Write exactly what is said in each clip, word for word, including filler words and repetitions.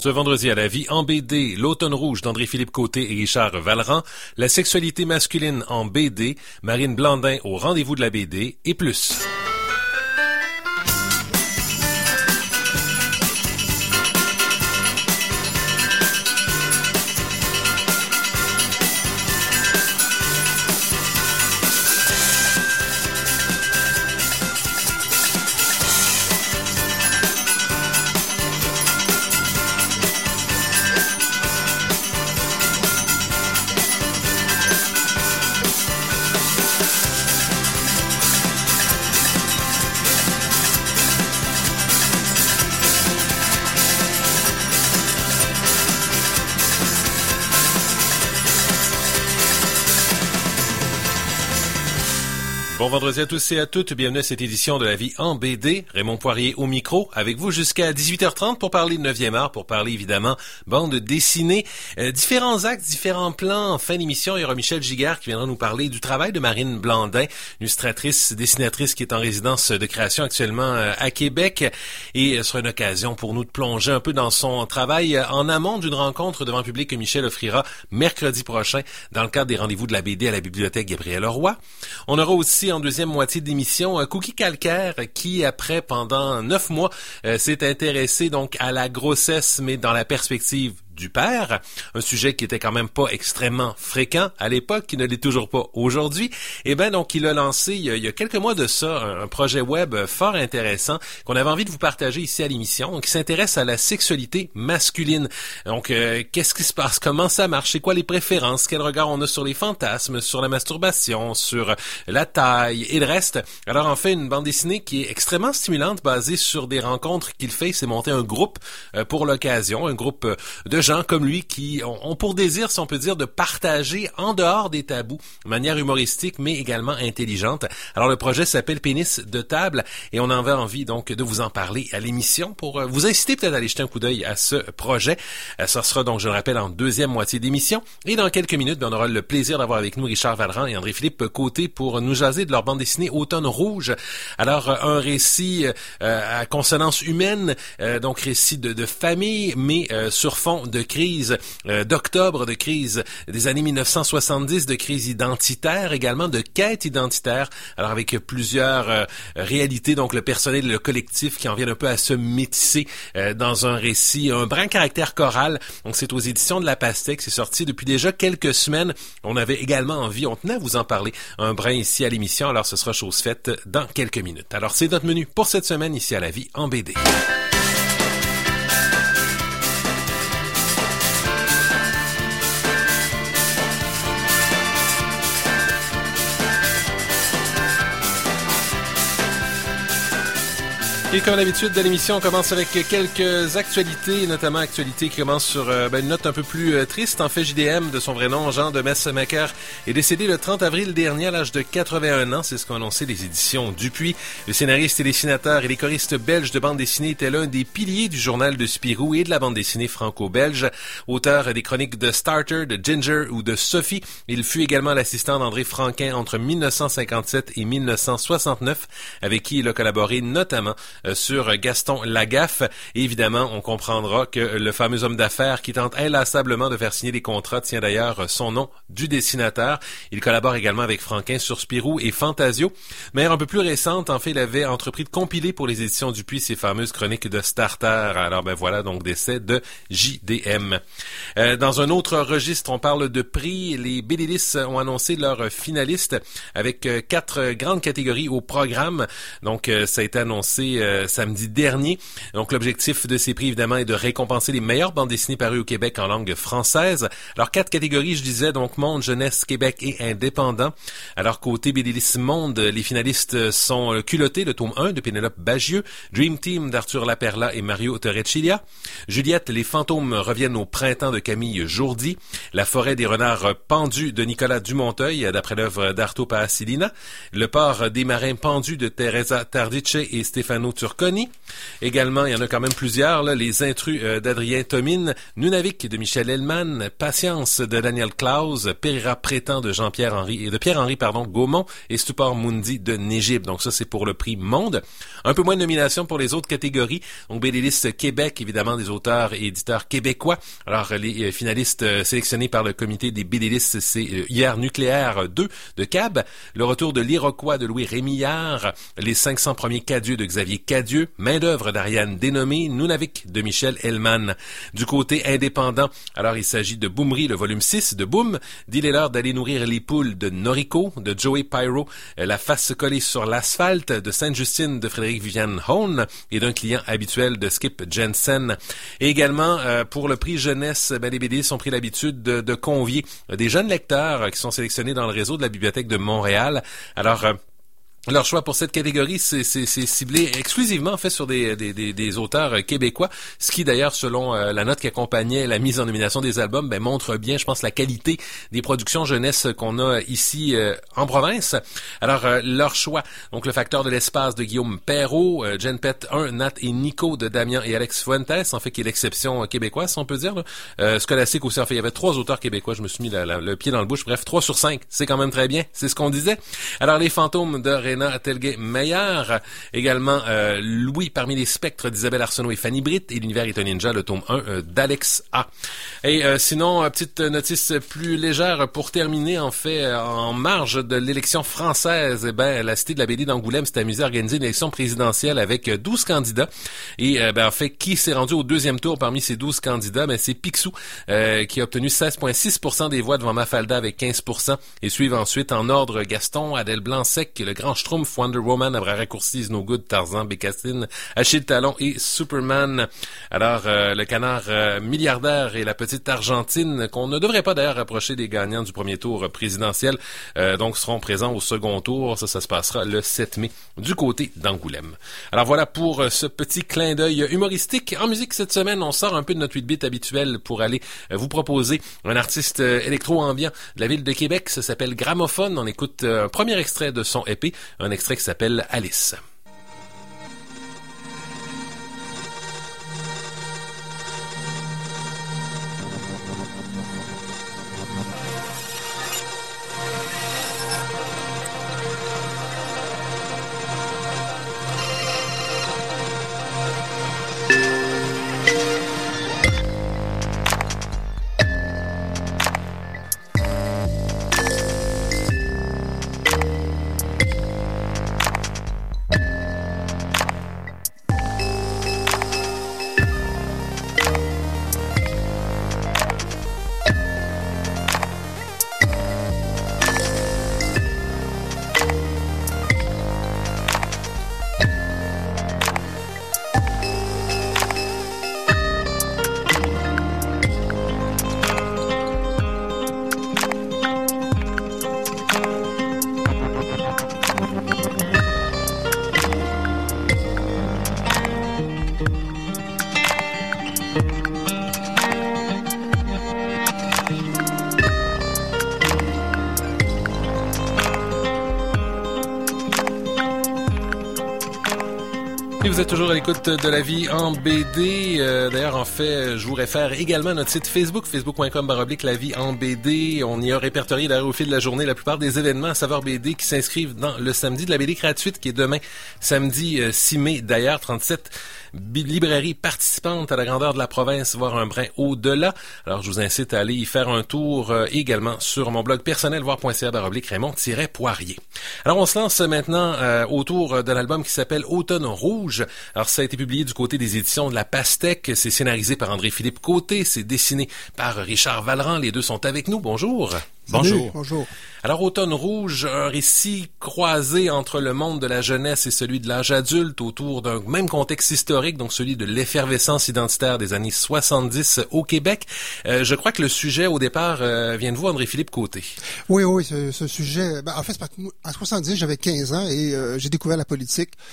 Ce vendredi à la vie en B D, L'Automne rouge d'André-Philippe Côté et Richard Vallerand, la sexualité masculine en B D, Marine Blandin au rendez-vous de la B D et plus. Bon vendredi à tous et à toutes, bienvenue à cette édition de La vie en B D. Raymond Poirier au micro, avec vous jusqu'à dix-huit heures trente pour parler de neuvième art, pour parler évidemment bande dessinée, euh, différents actes, différents plans. En fin d'émission, il y aura Michel Giguère qui viendra nous parler du travail de Marine Blandin, illustratrice, dessinatrice qui est en résidence de création actuellement euh, à Québec. Et ce sera une occasion pour nous de plonger un peu dans son travail euh, en amont d'une rencontre devant le public que Michel offrira mercredi prochain dans le cadre des rendez-vous de la B D à la bibliothèque Gabriel-Leroy. On aura aussi en deuxième moitié d'émission, un Cookie Calcaire qui, après, pendant neuf mois, euh, s'est intéressé donc à la grossesse, mais dans la perspective du père, un sujet qui était quand même pas extrêmement fréquent à l'époque, qui ne l'est toujours pas aujourd'hui. Et ben donc il a lancé il y a, il y a quelques mois de ça un, un projet web fort intéressant qu'on avait envie de vous partager ici à l'émission, qui s'intéresse à la sexualité masculine. Donc euh, qu'est-ce qui se passe, comment ça marche, c'est quoi les préférences, quel regard on a sur les fantasmes, sur la masturbation, sur la taille et le reste. Alors en fait une bande dessinée qui est extrêmement stimulante, basée sur des rencontres qu'il fait. Il s'est monté un groupe euh, pour l'occasion, un groupe de gens comme lui qui ont, ont pour désir, si on peut dire, de partager en dehors des tabous, de manière humoristique, mais également intelligente. Alors, le projet s'appelle Pénis de table et on avait envie donc de vous en parler à l'émission pour vous inciter peut-être à aller jeter un coup d'œil à ce projet. Ça sera donc, je le rappelle, en deuxième moitié d'émission. Et dans quelques minutes, on aura le plaisir d'avoir avec nous Richard Vallerand et André-Philippe Côté pour nous jaser de leur bande dessinée Automne rouge. Alors, un récit euh, à consonance humaine, euh, donc récit de, de famille, mais euh, sur fond de crise euh, d'octobre, de crise des années mille neuf cent soixante-dix, de crise identitaire, également de quête identitaire. Alors avec plusieurs euh, réalités, donc le personnel et le collectif qui en viennent un peu à se métisser euh, dans un récit, un brin caractère choral. Donc c'est aux éditions de La Pastèque, c'est sorti depuis déjà quelques semaines. On avait également envie, on tenait à vous en parler, un brin ici à l'émission, alors ce sera chose faite dans quelques minutes. Alors c'est notre menu pour cette semaine ici à La vie en B D. Et comme d'habitude de l'émission, on commence avec quelques actualités, notamment actualités qui commencent sur euh, ben, une note un peu plus euh, triste. En fait, J D M, de son vrai nom, Jean de Messemacher, est décédé le trente avril dernier à l'âge de quatre-vingt-un ans. C'est ce qu'ont annoncé les éditions Dupuis. Le scénariste et dessinateur et les choristes belges de bande dessinée était l'un des piliers du journal de Spirou et de la bande dessinée franco-belge. Auteur des chroniques de Starter, de Ginger ou de Sophie, il fut également l'assistant d'André Franquin entre mille neuf cent cinquante-sept et mille neuf cent soixante-neuf, avec qui il a collaboré notamment sur Gaston Lagaffe. Et évidemment, on comprendra que le fameux homme d'affaires qui tente inlassablement de faire signer des contrats tient d'ailleurs son nom du dessinateur. Il collabore également avec Franquin sur Spirou et Fantasio. Mais un peu plus récente, en fait, il avait entrepris de compiler pour les éditions Dupuis ses fameuses chroniques de Starter. Alors ben voilà, donc décès de J D M. Euh, dans un autre registre, on parle de prix. Les B D listes ont annoncé leurs finalistes avec euh, quatre grandes catégories au programme. Donc euh, ça a été annoncé euh, samedi dernier. Donc l'objectif de ces prix évidemment est de récompenser les meilleures bandes dessinées parues au Québec en langue française. Alors quatre catégories, je disais, donc Monde, Jeunesse, Québec et Indépendant. Alors côté B D List Monde, les finalistes sont Culotté, le tome un de Pénélope Bagieux, Dream Team d'Arthur Laperla et Mario Torrecilla, Juliette, les fantômes reviennent au printemps de Camille Jourdi, La forêt des renards pendus de Nicolas Dumonteuil d'après l'œuvre d'Arto Paasilina, Le port des marins pendus de Teresa Tardice et Stefano Turconi. Également, il y en a quand même plusieurs, là, Les Intrus euh, d'Adrien Tomine, Nunavik de Michel Hellman, Patience de Daniel Klaus, Périra Prétend de Jean-Pierre Henry, et de Pierre-Henri, pardon, Gaumont, et Stupor Mundi de Négib. Donc ça, c'est pour le prix Monde. Un peu moins de nominations pour les autres catégories. Donc, B D Liste Québec, évidemment, des auteurs et éditeurs québécois. Alors, les euh, finalistes euh, sélectionnés par le comité des B D Listes, c'est euh, Hier Nucléaire deux de Cab, Le Retour de l'Iroquois de Louis Rémillard, Les cinq cents premiers Cadieux de Xavier Cadieux, Main d'œuvre d'Ariane Dénommé, Nunavik de Michel Hellman. Du côté indépendant, alors il s'agit de Boomery, le volume six de Boom, d'Il est l'heure d'aller nourrir les poules de Noriko, de Joey Pyro, La face collée sur l'asphalte de Sainte-Justine de Frédéric Viviane Hone et d'un client habituel de Skip Jensen. Et également, euh, pour le prix jeunesse, ben, les B D listes ont pris l'habitude de, de convier des jeunes lecteurs euh, qui sont sélectionnés dans le réseau de la Bibliothèque de Montréal. Alors, euh, leur choix pour cette catégorie, c'est, c'est, c'est ciblé exclusivement en fait sur des, des, des, des auteurs québécois, ce qui d'ailleurs, selon euh, la note qui accompagnait la mise en nomination des albums, ben, montre bien, je pense, la qualité des productions jeunesse qu'on a ici euh, en province. Alors, euh, leur choix, donc Le Facteur de l'espace de Guillaume Perrault, euh, Gen Pet un, Nat et Nico de Damien et Alex Fuentes, en fait, qui est l'exception québécoise, si on peut dire. Là. Euh, Scholastique aussi, en fait, il y avait trois auteurs québécois, je me suis mis la, la, le pied dans le bouche, bref, trois sur cinq, c'est quand même très bien, c'est ce qu'on disait. Alors, Les Fantômes de Réna Telgay-Meyer, également euh, Louis parmi les spectres d'Isabelle Arsenault et Fanny Britt, et L'univers est un ninja, le tome un euh, d'Alex A. Et euh, sinon, euh, petite notice plus légère pour terminer, en fait, euh, en marge de l'élection française, eh ben, la Cité de la B D d'Angoulême s'est amusée à organiser une élection présidentielle avec douze candidats. Et euh, ben, en fait, qui s'est rendu au deuxième tour parmi ces douze candidats? Ben, c'est Picsou, euh, qui a obtenu seize virgule six pour cent des voix devant Mafalda avec quinze pour cent. Et suivent ensuite en ordre Gaston, Adèle Blanc-Sec, le Grand Schtroumpf, Wonder Woman, Abra Raccourci, No Good, Tarzan, Bécassine, Achille Talon et Superman. Alors, euh, le canard euh, milliardaire et la petite Argentine, qu'on ne devrait pas d'ailleurs rapprocher des gagnants du premier tour présidentiel, euh, donc seront présents au second tour. Ça, ça se passera le sept mai du côté d'Angoulême. Alors voilà pour ce petit clin d'œil humoristique. En musique cette semaine, on sort un peu de notre huit bits habituel pour aller euh, vous proposer un artiste euh, électro-ambiant de la ville de Québec. Ça s'appelle Gramophone. On écoute euh, un premier extrait de son E P, un extrait qui s'appelle Alice. Et vous êtes toujours à l'écoute de La Vie en B D. Euh, d'ailleurs, en fait, je vous réfère également à notre site Facebook, facebook point com barre oblique La Vie en B D. On y a répertorié d'ailleurs au fil de la journée la plupart des événements à savoir B D qui s'inscrivent dans le samedi de la B D gratuite qui est demain, samedi euh, six mai. D'ailleurs, trente-sept librairies participantes à la grandeur de la province, voire un brin au-delà. Alors, je vous incite à aller y faire un tour euh, également sur mon blog personnel, voir.ca barre oblique Raymond-Poirier. Alors, on se lance maintenant euh, autour de l'album qui s'appelle Automne Rouge. Alors, ça a été publié du côté des éditions de La Pastèque. C'est scénarisé par André-Philippe Côté. C'est dessiné par Richard Valran. Les deux sont avec nous. Bonjour. Bonjour. Salut, bonjour. Alors, Automne Rouge, un récit croisé entre le monde de la jeunesse et celui de l'âge adulte autour d'un même contexte historique, donc celui de l'effervescence identitaire des années soixante-dix au Québec. Euh, je crois que le sujet, au départ, euh, vient de vous, André-Philippe Côté. Oui, oui, ce, ce sujet... Ben, en fait, c'est parce qu'en soixante-dix, j'avais quinze ans et euh, j'ai découvert la politique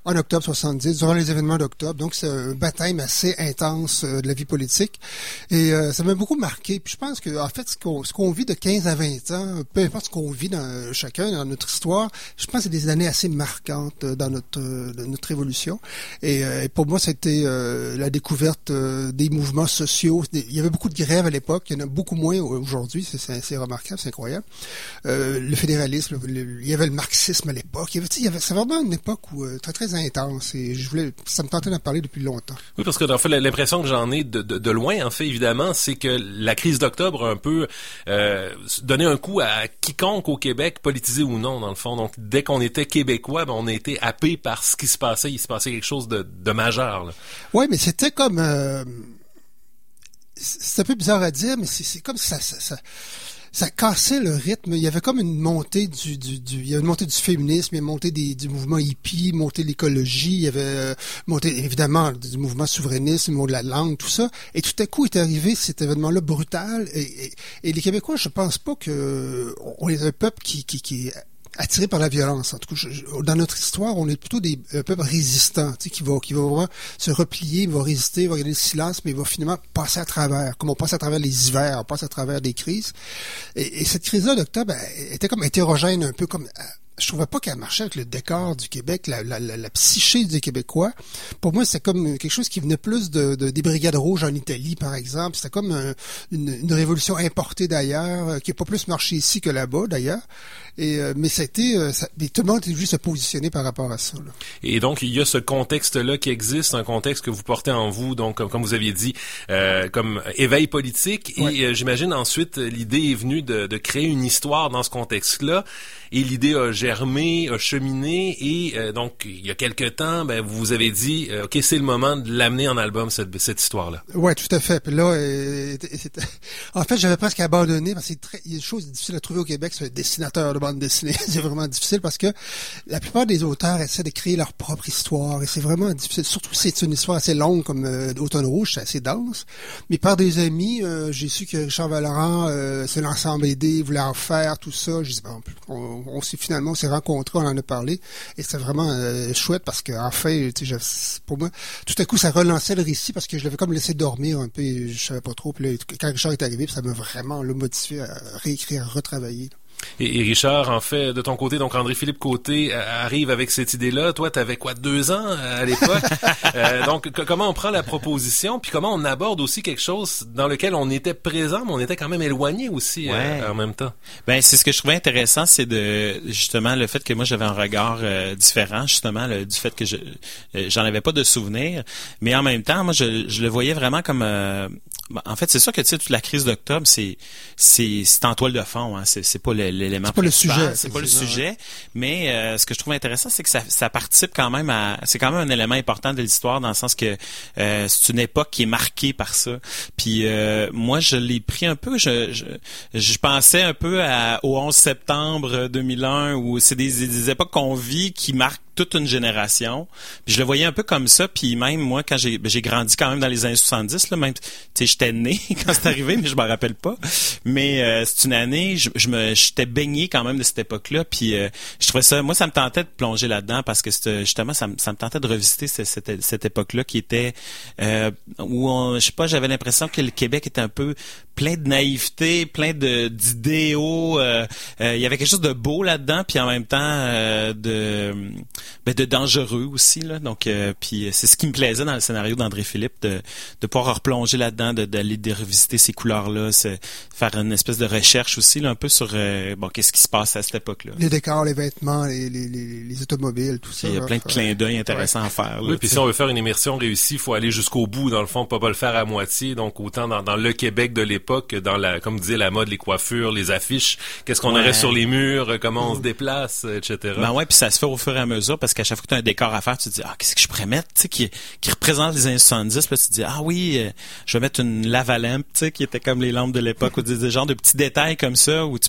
en octobre soixante-dix, durant les événements d'octobre. Donc, c'est un baptême assez intense euh, de la vie politique. Et euh, ça m'a beaucoup marqué. Puis je pense que, en fait, ce qu'on, ce qu'on vit de quinze à vingt ans, peu importe ce qu'on vit dans chacun, dans notre histoire, je pense que c'est des années assez marquantes dans notre, dans notre évolution. Et, euh, et pour moi, c'était euh, la découverte euh, des mouvements sociaux. Il y avait beaucoup de grèves à l'époque. Il y en a beaucoup moins aujourd'hui. C'est, c'est, c'est remarquable, c'est incroyable. Euh, le fédéralisme, le, le, il y avait le marxisme à l'époque. Il y avait, il y avait, c'est vraiment une époque où euh, très très intense. Et je voulais, ça me tentait d'en parler depuis longtemps. Oui, parce que en fait, l'impression que j'en ai de, de, de loin, en fait, évidemment, c'est que la crise d'octobre a un peu euh, donné un coup à quiconque au Québec, politisé ou non, dans le fond. Donc, dès qu'on était québécois, ben, on a été happé par ce qui se passait. Il se passait quelque chose de, de majeur, là. Oui, mais c'était comme... Euh, c'est un peu bizarre à dire, mais c'est, c'est comme ça... ça, ça ça cassait le rythme. Il y avait comme une montée du, du, du il y avait une montée du féminisme, il y avait une montée des, du mouvement hippie, une montée de l'écologie, il y avait euh, montée évidemment du mouvement souverainiste, le mot de la langue, tout ça. Et tout à coup est arrivé cet événement-là brutal. Et, et, et les Québécois, je pense pas que on est un peuple qui, qui, qui est attiré par la violence. En tout cas, je, je, dans notre histoire, on est plutôt des un peuple résistant, tu sais, qui va, qui va vraiment se replier, va résister, va garder le silence, mais il va finalement passer à travers, comme on passe à travers les hivers, on passe à travers des crises. Et, et cette crise-là d'octobre elle, était comme hétérogène, un peu comme... Je trouvais pas qu'elle marchait avec le décor du Québec, la, la, la, la psyché des Québécois. Pour moi, c'était comme quelque chose qui venait plus de, de des Brigades rouges en Italie, par exemple. C'était comme un, une, une révolution importée d'ailleurs, qui n'a pas plus marché ici que là-bas, d'ailleurs. Et euh, mais c'était, euh, ça, mais tout le monde était obligé de se positionner par rapport à ça, là. Et donc il y a ce contexte-là qui existe, un contexte que vous portez en vous, donc comme, comme vous aviez dit, euh, comme éveil politique. Et ouais. euh, j'imagine ensuite l'idée est venue de, de créer une histoire dans ce contexte-là. Et l'idée a germé, a cheminé. Et euh, donc il y a quelque temps, ben vous vous avez dit, euh, ok, c'est le moment de l'amener en album cette, cette histoire-là. Ouais, tout à fait. Puis là, euh, c'était... en fait, j'avais presque abandonné parce que c'est très, il y a des choses difficiles à trouver au Québec, c'est un dessinateur de bande dessinée. C'est vraiment difficile parce que la plupart des auteurs essaient de créer leur propre histoire et c'est vraiment difficile. Surtout si c'est une histoire assez longue comme euh, Automne Rouge, c'est assez dense. Mais par des amis, euh, j'ai su que Richard Valorant, euh, c'est l'ensemble B D, voulait en faire, tout ça. J'ai dit, bon, on, on s'est finalement, on s'est rencontrés, on en a parlé et c'était vraiment euh, chouette parce que enfin, tu sais, pour moi, tout à coup, ça relançait le récit parce que je l'avais comme laissé dormir un peu et je savais pas trop. Puis là, quand Richard est arrivé, ça m'a vraiment là, motivé à réécrire, à retravailler. Et, et Richard, en fait, de ton côté, donc André-Philippe Côté euh, arrive avec cette idée-là. Toi, t'avais quoi, deux ans euh, à l'époque? euh, donc, c- comment on prend la proposition, puis comment on aborde aussi quelque chose dans lequel on était présent, mais on était quand même éloigné aussi ouais. euh, en même temps? Ben, c'est ce que je trouvais intéressant, c'est de justement le fait que moi j'avais un regard euh, différent, justement, le, du fait que je euh, j'en avais pas de souvenir, mais en même temps, moi je, je le voyais vraiment comme euh, en fait, c'est sûr que tu sais toute la crise d'octobre, c'est c'est c'est en toile de fond, hein, c'est c'est pas le, l'élément c'est pas principal, le sujet, c'est pas le sujet, ouais. mais euh, ce que je trouve intéressant, c'est que ça ça participe quand même à c'est quand même un élément important de l'histoire dans le sens que euh, c'est une époque qui est marquée par ça. Puis euh, moi, je l'ai pris un peu, je je, je pensais un peu à, au onze septembre deux mille un où c'est des, des époques qu'on vit qui marquent toute une génération. Puis je le voyais un peu comme ça. Puis même moi, quand j'ai ben, j'ai grandi quand même dans les années soixante-dix, là, même, tu sais, j'étais né quand c'est arrivé, mais je m'en rappelle pas. Mais euh, c'est une année, je, je me, j'étais baigné quand même de cette époque-là. Puis euh, je trouvais ça, moi, ça me tentait de plonger là-dedans parce que c'était, justement, ça me, ça me tentait de revisiter cette, cette, cette époque-là qui était euh, où, on, je sais pas, j'avais l'impression que le Québec était un peu plein de naïveté, plein de d'idéaux. Euh, euh, il y avait quelque chose de beau là-dedans, puis en même temps euh, de ben de dangereux aussi là. Donc euh, puis c'est ce qui me plaisait dans le scénario d'André Philippe de de pouvoir replonger là-dedans, de, d'aller de revisiter ces couleurs-là, c'est, faire une espèce de recherche aussi là, un peu sur euh, bon qu'est-ce qui se passe à cette époque-là. Les décors, les vêtements, les les les, les automobiles, tout ça. Il y a plein de clins d'œil intéressants ouais. à faire. Là, oui, puis si on veut faire une immersion réussie, il faut aller jusqu'au bout dans le fond, pas pas le faire à moitié. Donc autant dans dans le Québec de l'époque, dans la comme disait la mode, les coiffures, les affiches, qu'est-ce qu'on ouais. aurait sur les murs, comment on se déplace, et cetera. Ben ouais, puis ça se fait au fur et à mesure parce qu'à chaque fois que tu as un décor à faire, tu te dis ah qu'est-ce que je pourrais mettre, tu sais, qui qui représente les années soixante-dix, puis là, tu te dis ah oui, euh, je vais mettre une lavalampe, tu sais, qui était comme les lampes de l'époque, ou des, des genres de petits détails comme ça où tu peux t'amuser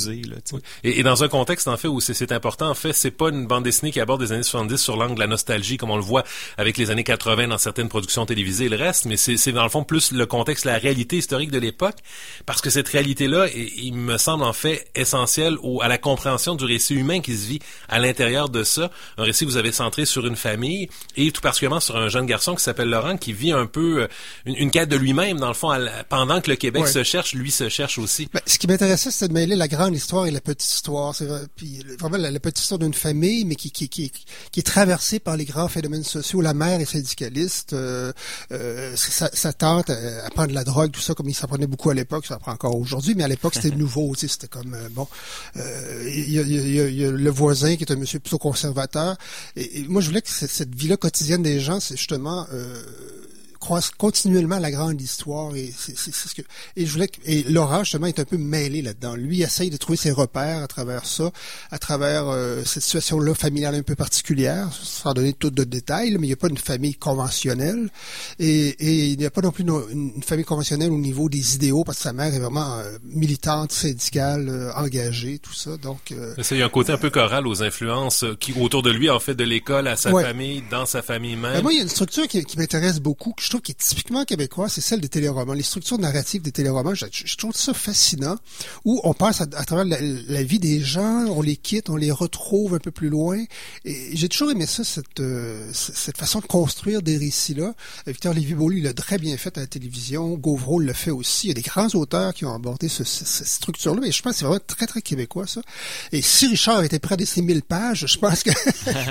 usé. Là, oui. et, et dans un contexte, en fait, où c'est, c'est important, en fait, c'est pas une bande dessinée qui aborde les années soixante-dix sur l'angle de la nostalgie, comme on le voit avec les années quatre-vingts dans certaines productions télévisées et le reste, mais c'est, c'est dans le fond plus le contexte, la réalité historique de l'époque, parce que cette réalité-là, il me semble en fait essentielle au, à la compréhension du récit humain qui se vit à l'intérieur de ça. Un récit que vous avez centré sur une famille, et tout particulièrement sur un jeune garçon qui s'appelle Laurent, qui vit un peu une, une quête de lui-même, dans le fond, à la, pendant que le Québec ouais. se cherche, lui se cherche aussi. Ben, ce qui m'intéressait, c'était de mêler la grande histoire et la petite histoire. C'est vrai, puis vraiment la, la petite histoire d'une famille, mais qui, qui, qui, qui est traversée par les grands phénomènes sociaux. La mère est syndicaliste, euh, euh, sa, sa tante euh, apprend de la drogue, tout ça, comme il s'en prenait beaucoup à l'époque, ça apprend encore aujourd'hui, mais à l'époque, c'était nouveau, tu sais, c'était comme, euh, bon, euh, il y a, il y a, il y a le voisin qui est un monsieur plutôt conservateur, et, et moi, je voulais que cette, cette vie-là quotidienne des gens, c'est justement... Euh, croise continuellement la grande histoire et c'est, c'est, c'est ce que et je voulais que, et Laurent justement est un peu mêlé là-dedans. Lui essaye de trouver ses repères à travers ça, à travers euh, cette situation-là familiale un peu particulière, sans donner tout de détails, là, mais il n'y a pas une famille conventionnelle et, et il n'y a pas non plus une, une famille conventionnelle au niveau des idéaux parce que sa mère est vraiment euh, militante, syndicale, euh, engagée, tout ça. Donc euh, il y a un côté un peu choral aux influences qui autour de lui en fait de l'école à sa ouais. famille, dans sa famille même. Ben moi il y a une structure qui, qui m'intéresse beaucoup. Que je trouve qui est typiquement québécoise, c'est celle des téléromans. Les structures narratives des téléromans, je, je trouve ça fascinant, où on passe à, à travers la, la vie des gens, on les quitte, on les retrouve un peu plus loin. Et j'ai toujours aimé ça, cette, euh, cette façon de construire des récits-là. Victor Lévy-Beaulieu, il l'a très bien fait à la télévision. Gauvreau le fait aussi. Il y a des grands auteurs qui ont abordé ce, ce, cette structure-là, mais je pense que c'est vraiment très, très québécois, ça. Et si Richard avait été près de ces mille pages, je pense que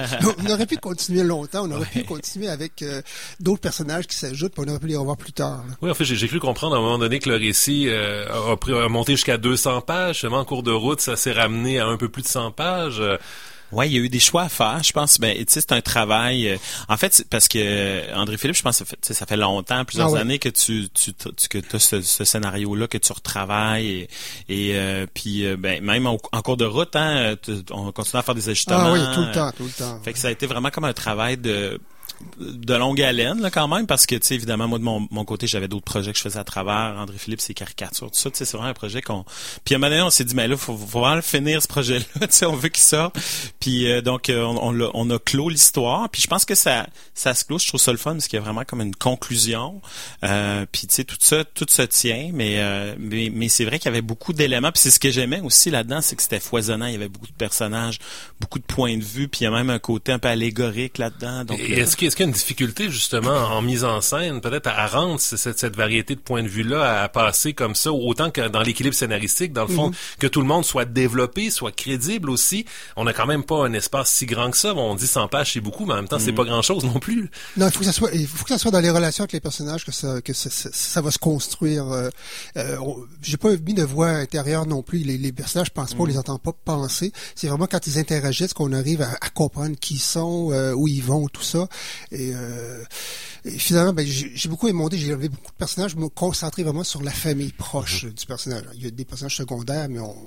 on aurait pu continuer longtemps, on aurait ouais. pu continuer avec euh, d'autres personnages qui s'ajoutent, puis on aurait pu les revoir plus tard. Là. Oui, en fait, j'ai, j'ai cru comprendre à un moment donné que le récit euh, a, a, a monté jusqu'à deux cents pages. Seulement en cours de route, ça s'est ramené à un peu plus de cent pages. Ouais, il y a eu des choix à faire. Je pense, ben, tu sais, c'est un travail. Euh, en fait, c'est parce que André Philippe, je pense, ça fait, ça fait longtemps, plusieurs ah ouais. années que tu, tu, tu que t'as ce, ce scénario-là que tu retravailles et, et euh, puis euh, ben même en, en cours de route, hein, tu, on continue à faire des ajustements. Ah oui, tout le temps, tout le temps. Fait que ça a été vraiment comme un travail de de longue haleine là quand même parce que tu sais évidemment moi de mon, mon côté j'avais d'autres projets que je faisais à travers André Philippe ses caricatures tout ça tu sais c'est vraiment un projet qu'on puis à un moment donné on s'est dit mais là faut, faut vraiment le finir ce projet là tu sais on veut qu'il sorte puis euh, donc euh, on, on, l'a, on a clos l'histoire puis je pense que ça ça se clôt je trouve ça le fun parce qu'il y a vraiment comme une conclusion euh, puis tu sais tout ça tout se tient mais euh, mais mais c'est vrai qu'il y avait beaucoup d'éléments puis c'est ce que j'aimais aussi là-dedans c'est que c'était foisonnant il y avait beaucoup de personnages beaucoup de points de vue puis il y a même un côté un peu allégorique là-dedans donc et est-ce que Est-ce qu'il y a une difficulté, justement, en mise en scène, peut-être à rendre cette, cette variété de points de vue-là à passer comme ça, autant que dans l'équilibre scénaristique, dans le fond, mm-hmm. que tout le monde soit développé, soit crédible aussi. On n'a quand même pas un espace si grand que ça. Bon, on dit cent pages, c'est beaucoup, mais en même temps, mm-hmm. c'est pas grand-chose non plus. Non, il faut que ça soit, il faut que ça soit dans les relations avec les personnages que ça, que ça, ça, ça va se construire. Euh, euh, j'ai pas mis de voix intérieure non plus. Les, les personnages pensent pas, mm-hmm. on les entend pas penser. C'est vraiment quand ils interagissent qu'on arrive à, à comprendre qui ils sont, euh, où ils vont, tout ça. Et, euh, et finalement, ben, j'ai, j'ai beaucoup émonté, j'ai enlevé beaucoup de personnages, je me concentrais vraiment sur la famille proche mm-hmm. du personnage. Il y a des personnages secondaires, mais on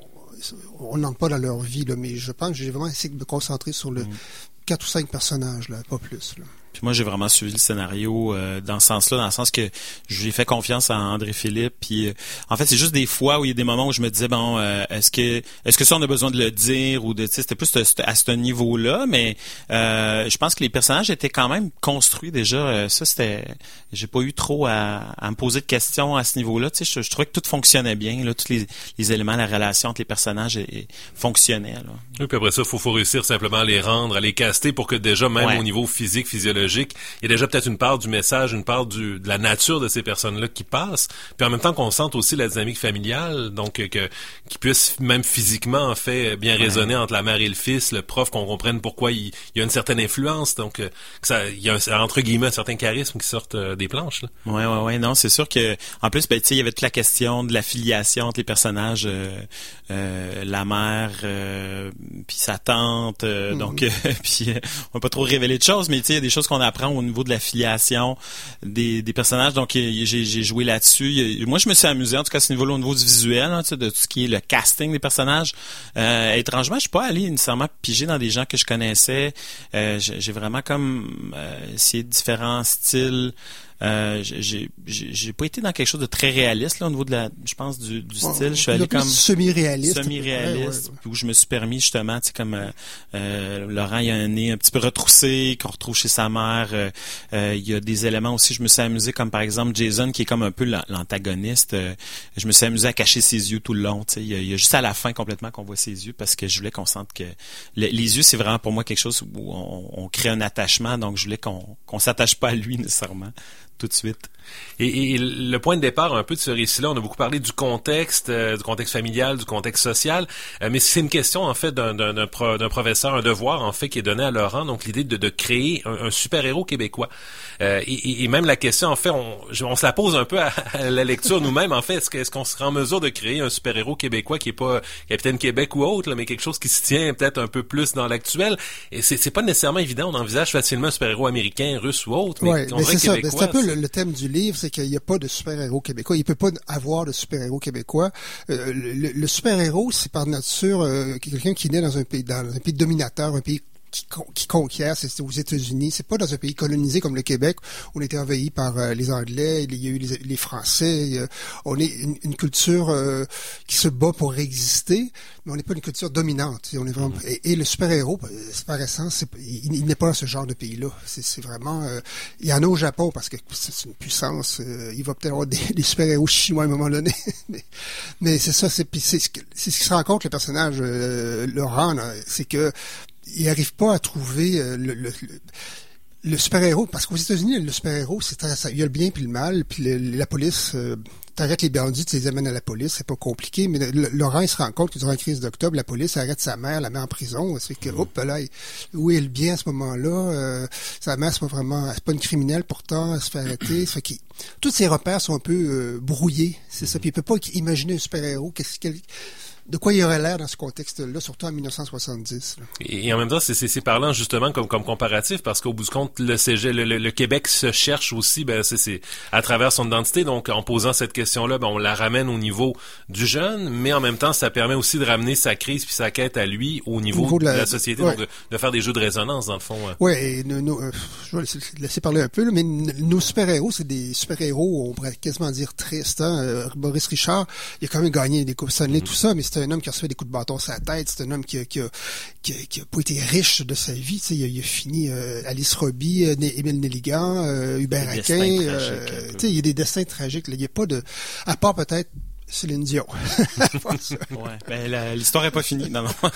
on n'entre pas dans leur vie, là, mais je pense que j'ai vraiment essayé de me concentrer sur le mm-hmm. quatre ou cinq personnages, là, pas plus. Là. Puis moi, j'ai vraiment suivi le scénario euh, dans ce sens-là, dans le sens que j'ai fait confiance à André Philippe. Puis, euh, en fait, c'est juste des fois où il y a des moments où je me disais bon, euh, est-ce que est-ce que ça on a besoin de le dire ou de, tu sais, c'était plus à ce niveau-là. Mais euh, je pense que les personnages étaient quand même construits déjà. Euh, ça, c'était, j'ai pas eu trop à, à me poser de questions à ce niveau-là. Tu sais, je, je trouvais que tout fonctionnait bien. Là, tous les, les éléments, la relation entre les personnages et, et fonctionnaient. Là. Et puis après ça, faut faut réussir simplement à les rendre, à les caster pour que déjà même ouais. au niveau physique, physiologique, il y a déjà peut-être une part du message, une part du, de la nature de ces personnes-là qui passent, puis en même temps qu'on sente aussi la dynamique familiale, donc que qui puisse même physiquement en fait bien résonner ouais. entre la mère et le fils, le prof, qu'on comprenne pourquoi il, il y a une certaine influence, donc que ça, il y a un, entre guillemets un certain charisme qui sortent euh, des planches. Là. Ouais, ouais, ouais, non, c'est sûr que en plus, ben tu sais, il y avait toute la question de la filiation entre les personnages, euh, euh, la mère, euh, puis sa tante, euh, mmh. donc euh, puis euh, on va pas trop révéler de choses, mais tu sais, il y a des choses qu'on apprend au niveau de la filiation des, des personnages, donc j'ai, j'ai joué là-dessus. Moi, je me suis amusé, en tout cas à ce niveau-là, au niveau du visuel, hein, tu sais, de tout ce qui est le casting des personnages. Euh, étrangement, je suis pas allé nécessairement piger dans des gens que je connaissais. Euh, j'ai, j'ai vraiment comme euh, essayé différents styles. euh, j'ai, j'ai, j'ai pas été dans quelque chose de très réaliste là au niveau de la, je pense du, du style. Oh, je suis allé comme semi-réaliste, semi-réaliste, ouais, ouais, ouais. Où je me suis permis justement, tu sais comme euh, euh, Laurent, il a un nez un petit peu retroussé qu'on retrouve chez sa mère. Euh, euh, il y a des éléments aussi, je me suis amusé comme par exemple Jason qui est comme un peu l'antagoniste. Euh, je me suis amusé à cacher ses yeux tout le long. Tu sais, il y, a, il y a juste à la fin complètement qu'on voit ses yeux parce que je voulais qu'on sente que le, les yeux c'est vraiment pour moi quelque chose où on, on crée un attachement. Donc je voulais qu'on qu'on s'attache pas à lui nécessairement tout de suite. Et, et le point de départ un peu de ce récit-là, on a beaucoup parlé du contexte, euh, du contexte familial, du contexte social, euh, mais c'est une question en fait d'un, d'un, d'un, pro, d'un professeur, un devoir en fait qui est donné à Laurent, donc l'idée de, de créer un, un super-héros québécois. Euh, et, et même la question en fait, on, on se la pose un peu à, à la lecture nous-mêmes en fait, est-ce, que, est-ce qu'on sera en mesure de créer un super-héros québécois qui est pas Capitaine Québec ou autre, là, mais quelque chose qui se tient peut-être un peu plus dans l'actuel. Et c'est, c'est pas nécessairement évident, on envisage facilement un super-héros américain, russe ou autre, mais ouais, on mais dirait c'est ça, québécois. C'est un peu le, le thème du livre, c'est qu'il n'y a pas de super-héros québécois. Il peut pas avoir de super-héros québécois. Euh, le, le super-héros, c'est par nature euh, quelqu'un qui naît dans un pays, dans un pays dominateur, un pays qui, qui conquiert, c'est aux États-Unis. C'est pas dans un pays colonisé comme le Québec où on était envahi par euh, les Anglais, il y a eu les, les Français. A, on est une, une culture euh, qui se bat pour exister, mais on n'est pas une culture dominante. On est vraiment, et, et le super-héros, c'est par essence, c'est, il, il n'est pas dans ce genre de pays-là. C'est, c'est vraiment... Euh, il y en a au Japon parce que c'est une puissance. Euh, il va peut-être avoir des, des super-héros chinois à un moment donné. mais, mais c'est ça, c'est, c'est, c'est, c'est ce qui se rend compte, le personnage euh, Laurent, là, c'est que il n'arrive pas à trouver euh, le, le, le, le super-héros, parce qu'aux États-Unis, le super-héros, c'est très, ça, il y a le bien puis le mal, puis le, la police, euh, t'arrêtes les bandits, tu les amènes à la police, c'est pas compliqué, mais le, Laurent, il se rend compte que durant la crise d'octobre, la police arrête sa mère, la met en prison, c'est que, hop, là, il, où est le bien à ce moment-là, euh, sa mère, c'est pas vraiment, c'est pas une criminelle, pourtant, elle se fait arrêter, ça fait qu'il, tous ses repères sont un peu euh, brouillés, c'est ça, puis il peut pas imaginer un super-héros, qu'est-ce qu'il de quoi il aurait l'air dans ce contexte-là, surtout en dix-neuf cent soixante-dix. Là. Et en même temps, c'est, c'est, c'est parlant justement comme, comme comparatif, parce qu'au bout du compte, le, C G, le, le, le Québec se cherche aussi, ben c'est, c'est à travers son identité. Donc, en posant cette question-là, ben on la ramène au niveau du jeune, mais en même temps, ça permet aussi de ramener sa crise puis sa quête à lui au niveau, au niveau de, la, de la société, ouais. Donc de, de faire des jeux de résonance dans le fond. Ouais, ouais et nous, nous, euh, je vais laisser parler un peu, là, mais nos super-héros, c'est des super-héros, on pourrait quasiment dire tristes. Hein? Euh, Maurice Richard, il a quand même gagné des coupes Stanley, mm-hmm. tout ça, mais c'est un homme qui a reçu des coups de bâton sur la tête. C'est un homme qui a, qui a, qui a, qui a pas été riche de sa vie. Tu sais, il, a, il a fini euh, Alice Roby, euh, Émile Nelligan, euh, Hubert Aquin. Euh, tu sais, il y a des destins tragiques. Là. Il n'y a pas de... À part peut-être Céline Dion. ouais, ben, la, l'histoire est pas finie. Non, non.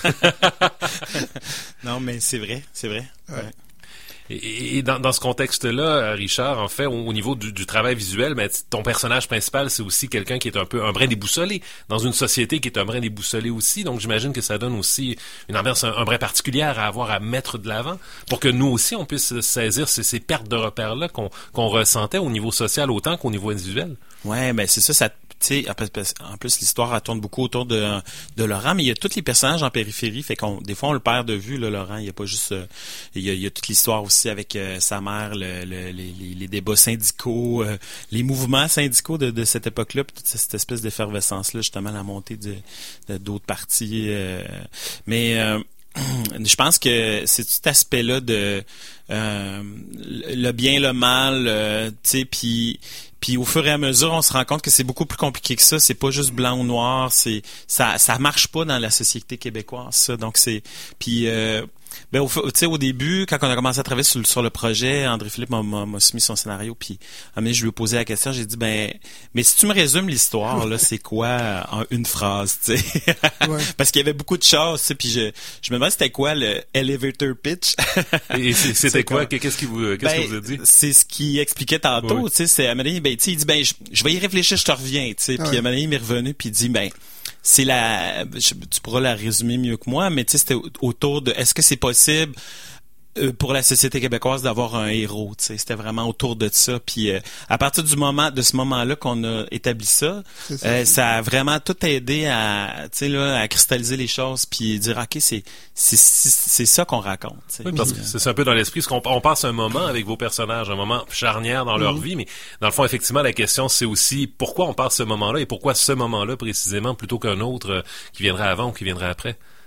non, mais c'est vrai, c'est vrai. Ouais. Ouais. Et, et dans, dans ce contexte-là, Richard, en fait, au, au niveau du, du travail visuel, ben, ton personnage principal, c'est aussi quelqu'un qui est un peu un brin déboussolé, dans une société qui est un brin déboussolé aussi. Donc, j'imagine que ça donne aussi une ambiance un, un brin particulière à avoir à mettre de l'avant pour que nous aussi, on puisse saisir ces, ces pertes de repères-là qu'on, qu'on ressentait au niveau social autant qu'au niveau individuel. Ouais, ben c'est ça, ça tu sais, en plus l'histoire elle tourne beaucoup autour de de Laurent, mais il y a tous les personnages en périphérie, fait qu'on des fois on le perd de vue là, Laurent. Il y a pas juste, euh, il y a il y a toute l'histoire aussi avec euh, sa mère, le, le, les, les débats syndicaux, euh, les mouvements syndicaux de, de cette époque-là, puis toute cette espèce d'effervescence là, justement la montée de, de d'autres partis. Euh, mais euh, je pense que c'est tout cet aspect-là de euh, le bien, le mal, euh, tu sais, puis puis au fur et à mesure, on se rend compte que c'est beaucoup plus compliqué que ça. C'est pas juste blanc ou noir. C'est ça, ça marche pas dans la société québécoise. Ça. Donc c'est puis. Euh, Ben au, tu sais, au début, quand on a commencé à travailler sur, sur le projet, André-Philippe m'a, m'a, m'a soumis son scénario, puis mais je lui ai posé la question, j'ai dit ben, mais si tu me résumes l'histoire là, c'est quoi en une phrase, tu sais, ouais. Parce qu'il y avait beaucoup de choses, tu sais, puis je, je me demandais c'était quoi le elevator pitch. Et c'est, c'était c'est quoi, quoi qu'est-ce qu'il vous, qu'est-ce ben, qu'il vous a dit? C'est ce qu'il expliquait tantôt, oui. Tu sais, c'est à un moment donné, ben, tu sais, il dit ben, je, je vais y réfléchir, je te reviens, tu sais, puis ouais. À un moment donné, il m'est revenu, puis il dit ben. C'est la, tu pourras la résumer mieux que moi, mais tu sais, c'était autour de, est-ce que c'est possible euh, pour la société québécoise d'avoir un héros, tu sais, c'était vraiment autour de ça. Puis euh, à partir du moment, de ce moment-là qu'on a établi ça, ça, euh, ça a vraiment tout aidé à, tu sais là, à cristalliser les choses, puis dire ok, c'est c'est c'est, c'est ça qu'on raconte. T'sais. Oui, parce que c'est un peu dans l'esprit, parce qu'on on passe un moment avec vos personnages, un moment charnière dans leur mm-hmm. vie, mais dans le fond, effectivement, la question c'est aussi pourquoi on passe ce moment-là et pourquoi ce moment-là précisément plutôt qu'un autre euh, qui viendrait avant ou qui viendrait après.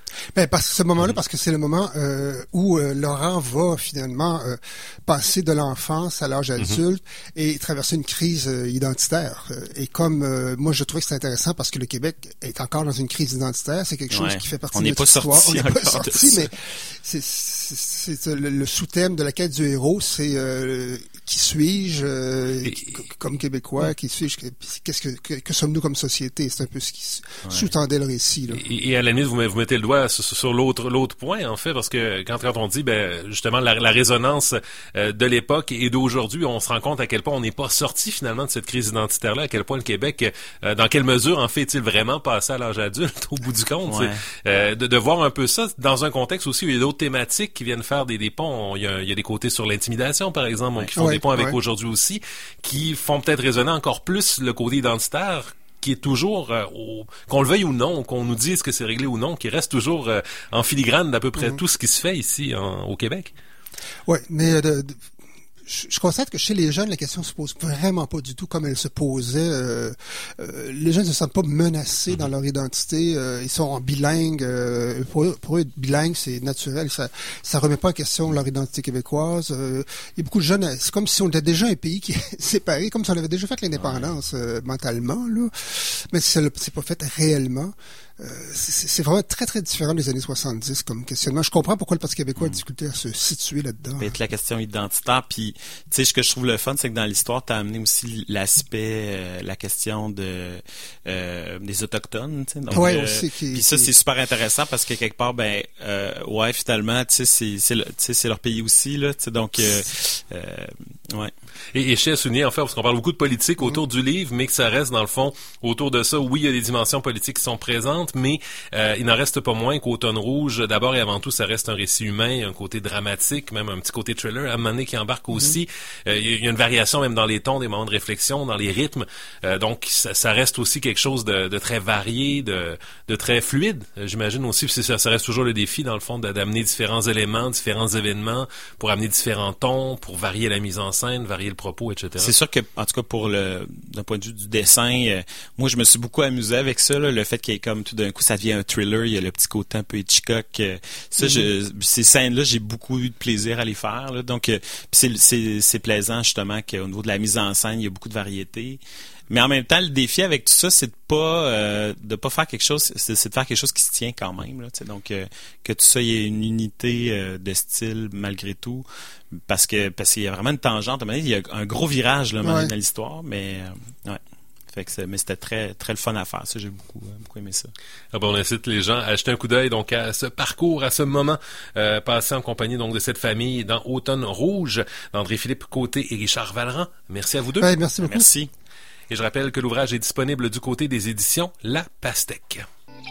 Ben, parce que ce moment-là, parce que c'est le moment euh, où euh, Laurent va finalement euh, passer de l'enfance à l'âge adulte mm-hmm. et traverser une crise euh, identitaire. Et comme euh, moi, je trouvais que c'est intéressant parce que le Québec est encore dans une crise identitaire, c'est quelque chose ouais. qui fait partie on de notre histoire. On n'est pas sorti, mais c'est, c'est, c'est le, le sous-thème de la quête du héros, c'est euh, qui suis-je euh, et, comme Québécois, ouais. qui suis-je, qu'est-ce que, que, que sommes-nous comme société? C'est un peu ce qui ouais. sous-tendait le récit. Là. Et, et à la limite, vous, vous mettez le doigt sur, sur l'autre l'autre point, en fait, parce que quand, quand on dit ben justement la, la résonance euh, de l'époque et d'aujourd'hui, on se rend compte à quel point on n'est pas sorti finalement de cette crise identitaire-là, à quel point le Québec, euh, dans quelle mesure en fait est-il vraiment passé à l'âge adulte au bout du compte, ouais. euh, de, de voir un peu ça dans un contexte aussi où il y a d'autres thématiques qui viennent faire des, des ponts. Il y, a, il y a des côtés sur l'intimidation, par exemple, ouais. qui font ouais, des ponts avec ouais. aujourd'hui aussi, qui font peut-être résonner encore plus le côté identitaire, qui est toujours, euh, au, qu'on le veuille ou non, qu'on nous dise que c'est réglé ou non, qui reste toujours euh, en filigrane d'à peu près mmh. tout ce qui se fait ici en, au Québec. Oui, mais euh, de, de, je, je constate que chez les jeunes, la question se pose vraiment pas du tout comme elle se posait. Euh, euh, les jeunes ne se sentent pas menacés mmh. dans leur identité. Euh, ils sont en bilingue. Euh, pour, eux, pour eux, être bilingue, c'est naturel. Ça ça remet pas en question leur identité québécoise. Euh, il y a beaucoup de jeunes, c'est comme si on était déjà un pays qui est séparé, comme si on avait déjà fait l'indépendance euh, mentalement, là. Mais c'est, c'est pas fait réellement. Euh, c'est, c'est vraiment très, très différent des années soixante-dix comme questionnement. Je comprends pourquoi le Parti québécois a difficulté à se situer là-dedans. Peut-être la question identitaire. Puis, tu sais, ce que je trouve le fun, c'est que dans l'histoire, tu as amené aussi l'aspect, euh, la question de euh, des Autochtones. Tu sais. Donc, ouais, euh, aussi. Qui, puis ça, qui... c'est super intéressant parce que quelque part, ben, euh, ouais, finalement, tu sais, c'est, c'est, le, c'est leur pays aussi, là. Tu sais, donc, euh, euh, ouais. Et, et je tiens à souligner, en fait, parce qu'on parle beaucoup de politique autour mmh. du livre, mais que ça reste, dans le fond, autour de ça. Oui, il y a des dimensions politiques qui sont présentes, mais euh, il n'en reste pas moins qu'Automne Rouge, d'abord et avant tout, ça reste un récit humain, un côté dramatique, même un petit côté thriller, à un moment donné qui embarque aussi. Mmh. Euh, il y a une variation même dans les tons, des moments de réflexion, dans les rythmes. Euh, donc, ça, ça reste aussi quelque chose de, de très varié, de, de très fluide, j'imagine aussi. Puis ça, ça reste toujours le défi, dans le fond, d'amener différents éléments, différents événements, pour amener différents tons, pour varier la mise en scène, varier le propos, et cetera. C'est sûr que, en tout cas, pour le, d'un point de vue du dessin, euh, moi, je me suis beaucoup amusé avec ça, là, le fait qu'il y ait comme tout d'un coup, ça devient un thriller, il y a le petit côté un peu Hitchcock. Euh, ça, mm-hmm. je, ces scènes-là, j'ai beaucoup eu de plaisir à les faire, là, donc, euh, c'est, c'est, c'est plaisant, justement, qu'au niveau de la mise en scène, il y a beaucoup de variété. Mais en même temps, le défi avec tout ça, c'est de pas euh, de pas faire quelque chose, c'est, c'est de faire quelque chose qui se tient quand même. Là, donc euh, que tout ça, il y ait une unité euh, de style malgré tout, parce que parce qu'il y a vraiment une tangente. Il y a un gros virage là, ouais. dans l'histoire, mais euh, ouais. Fait que c'est, mais c'était très très le fun à faire. Ça, j'ai beaucoup beaucoup aimé ça. Ah ben, on incite les gens à jeter un coup d'œil donc à ce parcours, à ce moment euh, passé en compagnie donc de cette famille dans Automne Rouge, d'André-Philippe Côté et Richard Vallerand. Merci à vous deux. Ouais, merci beaucoup. Merci. Et je rappelle que l'ouvrage est disponible du côté des éditions La Pastèque.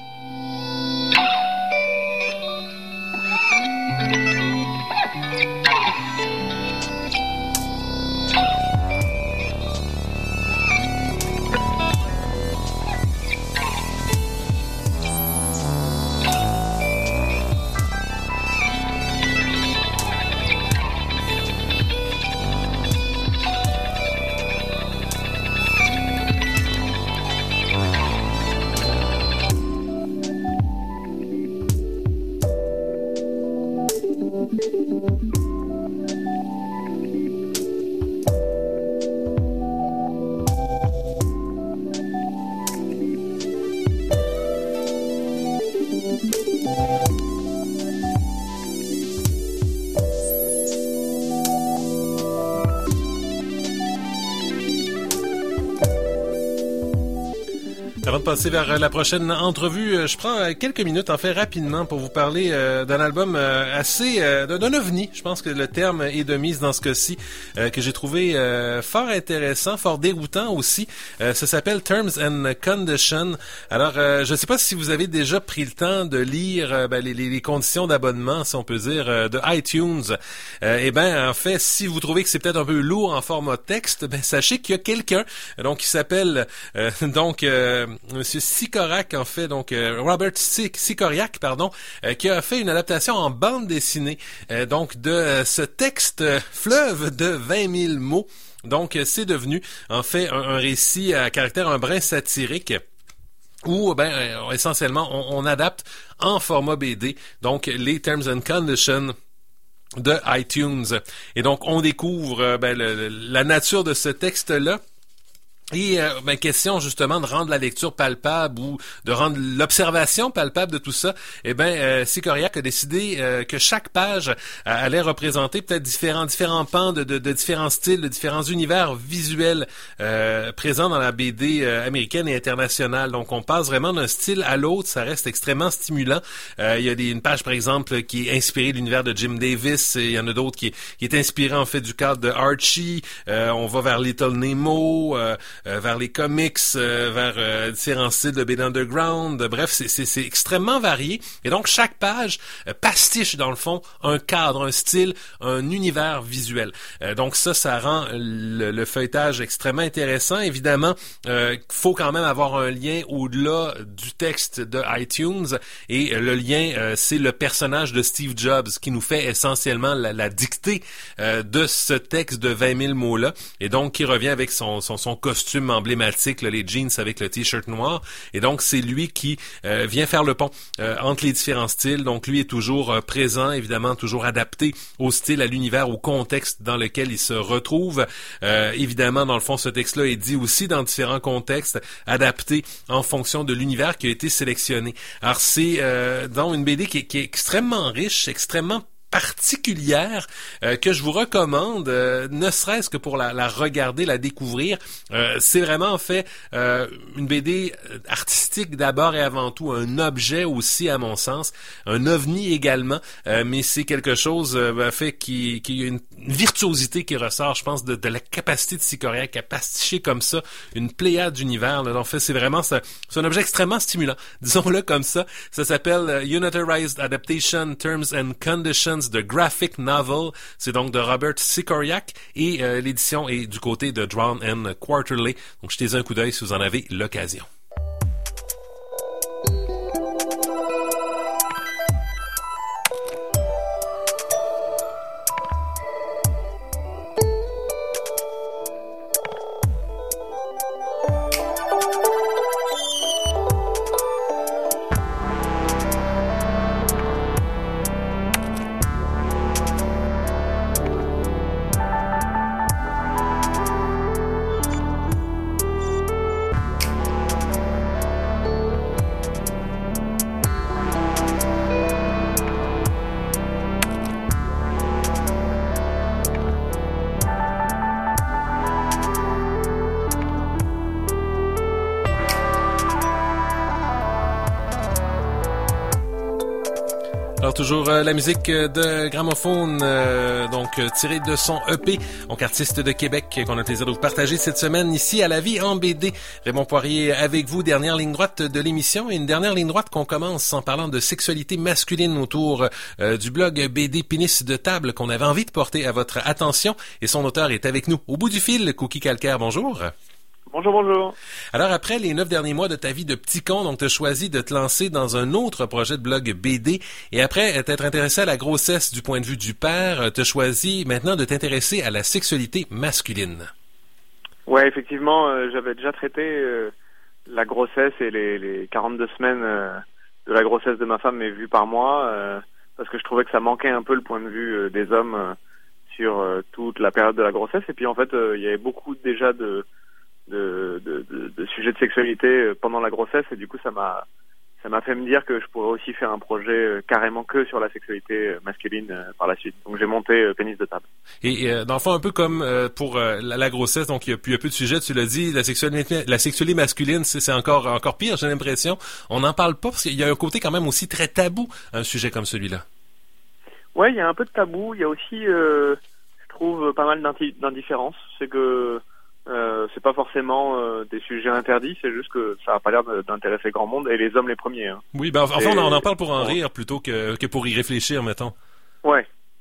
Avant de passer vers la prochaine entrevue, je prends quelques minutes, en fait, rapidement, pour vous parler euh, d'un album euh, assez... Euh, d'un ovni, je pense que le terme est de mise dans ce cas-ci, euh, que j'ai trouvé euh, fort intéressant, fort déroutant aussi. Euh, ça s'appelle Terms and Conditions. Alors, euh, je ne sais pas si vous avez déjà pris le temps de lire euh, ben, les, les conditions d'abonnement, si on peut dire, euh, de iTunes. Euh, eh ben, en fait, si vous trouvez que c'est peut-être un peu lourd en format texte, ben sachez qu'il y a quelqu'un donc qui s'appelle euh, donc... Euh, Monsieur Sicorak, en fait, donc euh, Robert Sicorak, pardon, euh, qui a fait une adaptation en bande dessinée, euh, donc de euh, ce texte euh, fleuve de vingt mille mots. Donc, euh, c'est devenu, en fait, un, un récit à caractère un brin satirique. où ben euh, essentiellement on, on adapte en format B D donc les terms and conditions de iTunes. Et donc on découvre euh, ben, le, la nature de ce texte-là. Et euh, ben, question justement de rendre la lecture palpable ou de rendre l'observation palpable de tout ça, eh ben euh, Sikoryak a décidé euh, que chaque page euh, allait représenter peut-être différents différents pans de, de, de différents styles, de différents univers visuels euh, présents dans la B D euh, américaine et internationale. Donc on passe vraiment d'un style à l'autre, ça reste extrêmement stimulant. Euh, il y a des, une page par exemple qui est inspirée de l'univers de Jim Davis, et il y en a d'autres qui, qui est inspirée en fait du cadre de Archie. Euh, on va vers Little Nemo. Euh, Euh, vers les comics, euh, vers euh, différents styles de B D underground. Euh, bref, c'est, c'est, c'est extrêmement varié. Et donc, chaque page euh, pastiche, dans le fond, un cadre, un style, un univers visuel. Euh, donc ça, ça rend le, le feuilletage extrêmement intéressant. Évidemment, euh, il faut quand même avoir un lien au-delà du texte de iTunes. Et euh, le lien, euh, c'est le personnage de Steve Jobs qui nous fait essentiellement la, la dictée euh, de ce texte de vingt mille mots-là. Et donc, qui revient avec son, son, son costume emblématique, là, les jeans avec le t-shirt noir. Et donc, c'est lui qui euh, vient faire le pont euh, entre les différents styles. Donc, lui est toujours euh, présent, évidemment, toujours adapté au style, à l'univers, au contexte dans lequel il se retrouve. Euh, évidemment, dans le fond, ce texte-là est dit aussi dans différents contextes, adapté en fonction de l'univers qui a été sélectionné. Alors, c'est euh, donc une B D qui est, qui est extrêmement riche, extrêmement particulière euh, que je vous recommande, euh, ne serait-ce que pour la, la regarder, la découvrir. Euh, c'est vraiment en fait euh, une B D artistique d'abord et avant tout, un objet aussi à mon sens, un ovni également, euh, mais c'est quelque chose euh, fait qui, qui a une, une virtuosité qui ressort, je pense, de, de la capacité de Sikoryak à pasticher comme ça une pléiade d'univers. Là. En fait, c'est vraiment ça, c'est un objet extrêmement stimulant, disons-le comme ça. Ça s'appelle euh, Unauthorized Adaptation Terms and Conditions de Graphic Novel. C'est donc de Robert Sikoryak et euh, l'édition est du côté de Drawn and Quarterly. Donc jetez un coup d'œil si vous en avez l'occasion. Alors toujours euh, la musique de Gramophone, euh, donc euh, tirée de son E P, donc artiste de Québec qu'on a le plaisir de vous partager cette semaine ici à La Vie en B D. Raymond Poirier avec vous, dernière ligne droite de l'émission et une dernière ligne droite qu'on commence en parlant de sexualité masculine autour euh, du blog B D Pénis de table qu'on avait envie de porter à votre attention et son auteur est avec nous. Au bout du fil, Cookie Calcaire, bonjour. Bonjour, bonjour. Alors, après les neuf derniers mois de ta vie de petit con, donc tu as choisi de te lancer dans un autre projet de blog B D. Et après t'être intéressé à la grossesse du point de vue du père, tu as choisi maintenant de t'intéresser à la sexualité masculine. Ouais, effectivement, euh, j'avais déjà traité euh, la grossesse et les, les quarante-deux semaines euh, de la grossesse de ma femme, mais vues par moi, euh, parce que je trouvais que ça manquait un peu le point de vue euh, des hommes euh, sur euh, toute la période de la grossesse. Et puis, en fait, euh, il y avait beaucoup déjà de... De, de, de, de sujets de sexualité pendant la grossesse et du coup ça m'a ça m'a fait me dire que je pourrais aussi faire un projet carrément que sur la sexualité masculine par la suite. Donc j'ai monté Pénis de table. Et euh, dans le fond un peu comme euh, pour euh, la, la grossesse, donc il y a, il y a peu de sujets, tu l'as dit, la sexualité la sexualité masculine c'est, c'est encore encore pire, j'ai l'impression. On n'en parle pas parce qu'il y a un côté quand même aussi très tabou à un sujet comme celui-là. Ouais, il y a un peu de tabou, il y a aussi euh, je trouve pas mal d'indifférence, c'est que Euh, c'est pas forcément euh, des sujets interdits, c'est juste que ça a pas l'air d'intéresser grand monde, et les hommes les premiers. Hein. Oui, ben enfin on en parle pour en rire plutôt que, que pour y réfléchir, mettons. Ouais.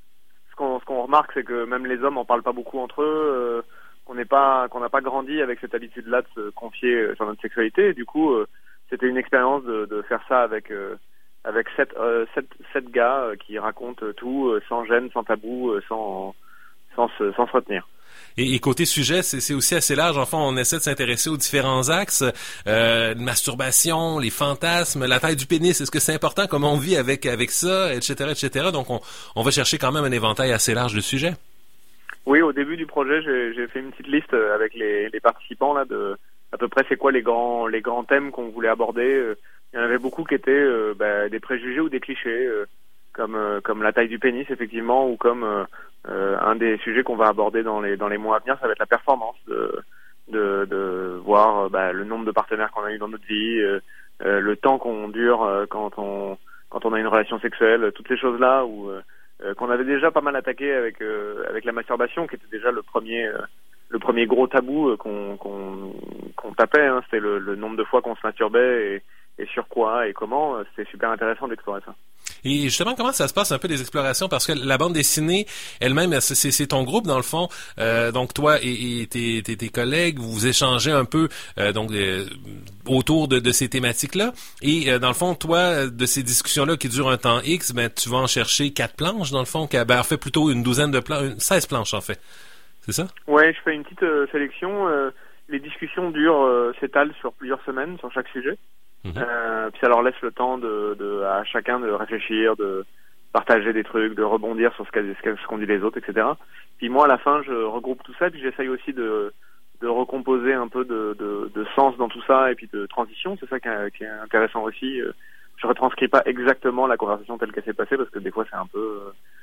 Ce qu'on, ce qu'on remarque, c'est que même les hommes en parlent pas beaucoup entre eux, euh, qu'on n'est pas, qu'on n'a pas grandi avec cette habitude-là de se confier euh, sur notre sexualité, et du coup, euh, c'était une expérience de, de faire ça avec euh, avec sept, euh, sept, sept gars euh, qui racontent tout euh, sans gêne, sans tabou, euh, sans sans se, sans se retenir. Et, et côté sujet, c'est, c'est aussi assez large. Enfin, on essaie de s'intéresser aux différents axes, euh, masturbation, les fantasmes, la taille du pénis. Est-ce que c'est important comment on vit avec avec ça, et cetera, et cetera. Donc, on, on va chercher quand même un éventail assez large de sujets. Oui, au début du projet, j'ai, j'ai fait une petite liste avec les, les participants là de à peu près c'est quoi les grands les grands thèmes qu'on voulait aborder. Il y en avait beaucoup qui étaient euh, bah, des préjugés ou des clichés, euh, comme euh, comme la taille du pénis effectivement, ou comme euh, euh, un des sujets qu'on va aborder dans les dans les mois à venir, ça va être la performance, de de, de voir euh, bah, le nombre de partenaires qu'on a eu dans notre vie, euh, euh, le temps qu'on dure euh, quand on quand on a une relation sexuelle, toutes ces choses là où euh, qu'on avait déjà pas mal attaqué avec euh, avec la masturbation, qui était déjà le premier euh, le premier gros tabou euh, qu'on qu'on qu'on tapait, hein, c'était le, le nombre de fois qu'on se masturbait et et sur quoi et comment. C'était super intéressant d'explorer ça. Et justement, comment ça se passe un peu des explorations? Parce que la bande dessinée elle-même, c'est, c'est ton groupe dans le fond. Euh, donc toi et, et tes, tes, tes collègues, vous échangez un peu euh, donc euh, autour de, de ces thématiques-là. Et euh, dans le fond, toi, de ces discussions-là qui durent un temps X, ben tu vas en chercher quatre planches dans le fond, qui ben, en fait plutôt une douzaine de planches, seize planches en fait. C'est ça? Ouais, je fais une petite euh, sélection. Euh, les discussions durent, euh, s'étalent sur plusieurs semaines sur chaque sujet. Euh, puis ça leur laisse le temps de, de à chacun de réfléchir, de partager des trucs, de rebondir sur ce, qu'a, ce qu'ont dit les autres, et cetera. Puis moi, à la fin, je regroupe tout ça, puis j'essaye aussi de, de recomposer un peu de, de, de sens dans tout ça, et puis de transition. C'est ça qui est, qui est intéressant aussi. Je retranscris pas exactement la conversation telle qu'elle s'est passée, parce que des fois, c'est un peu...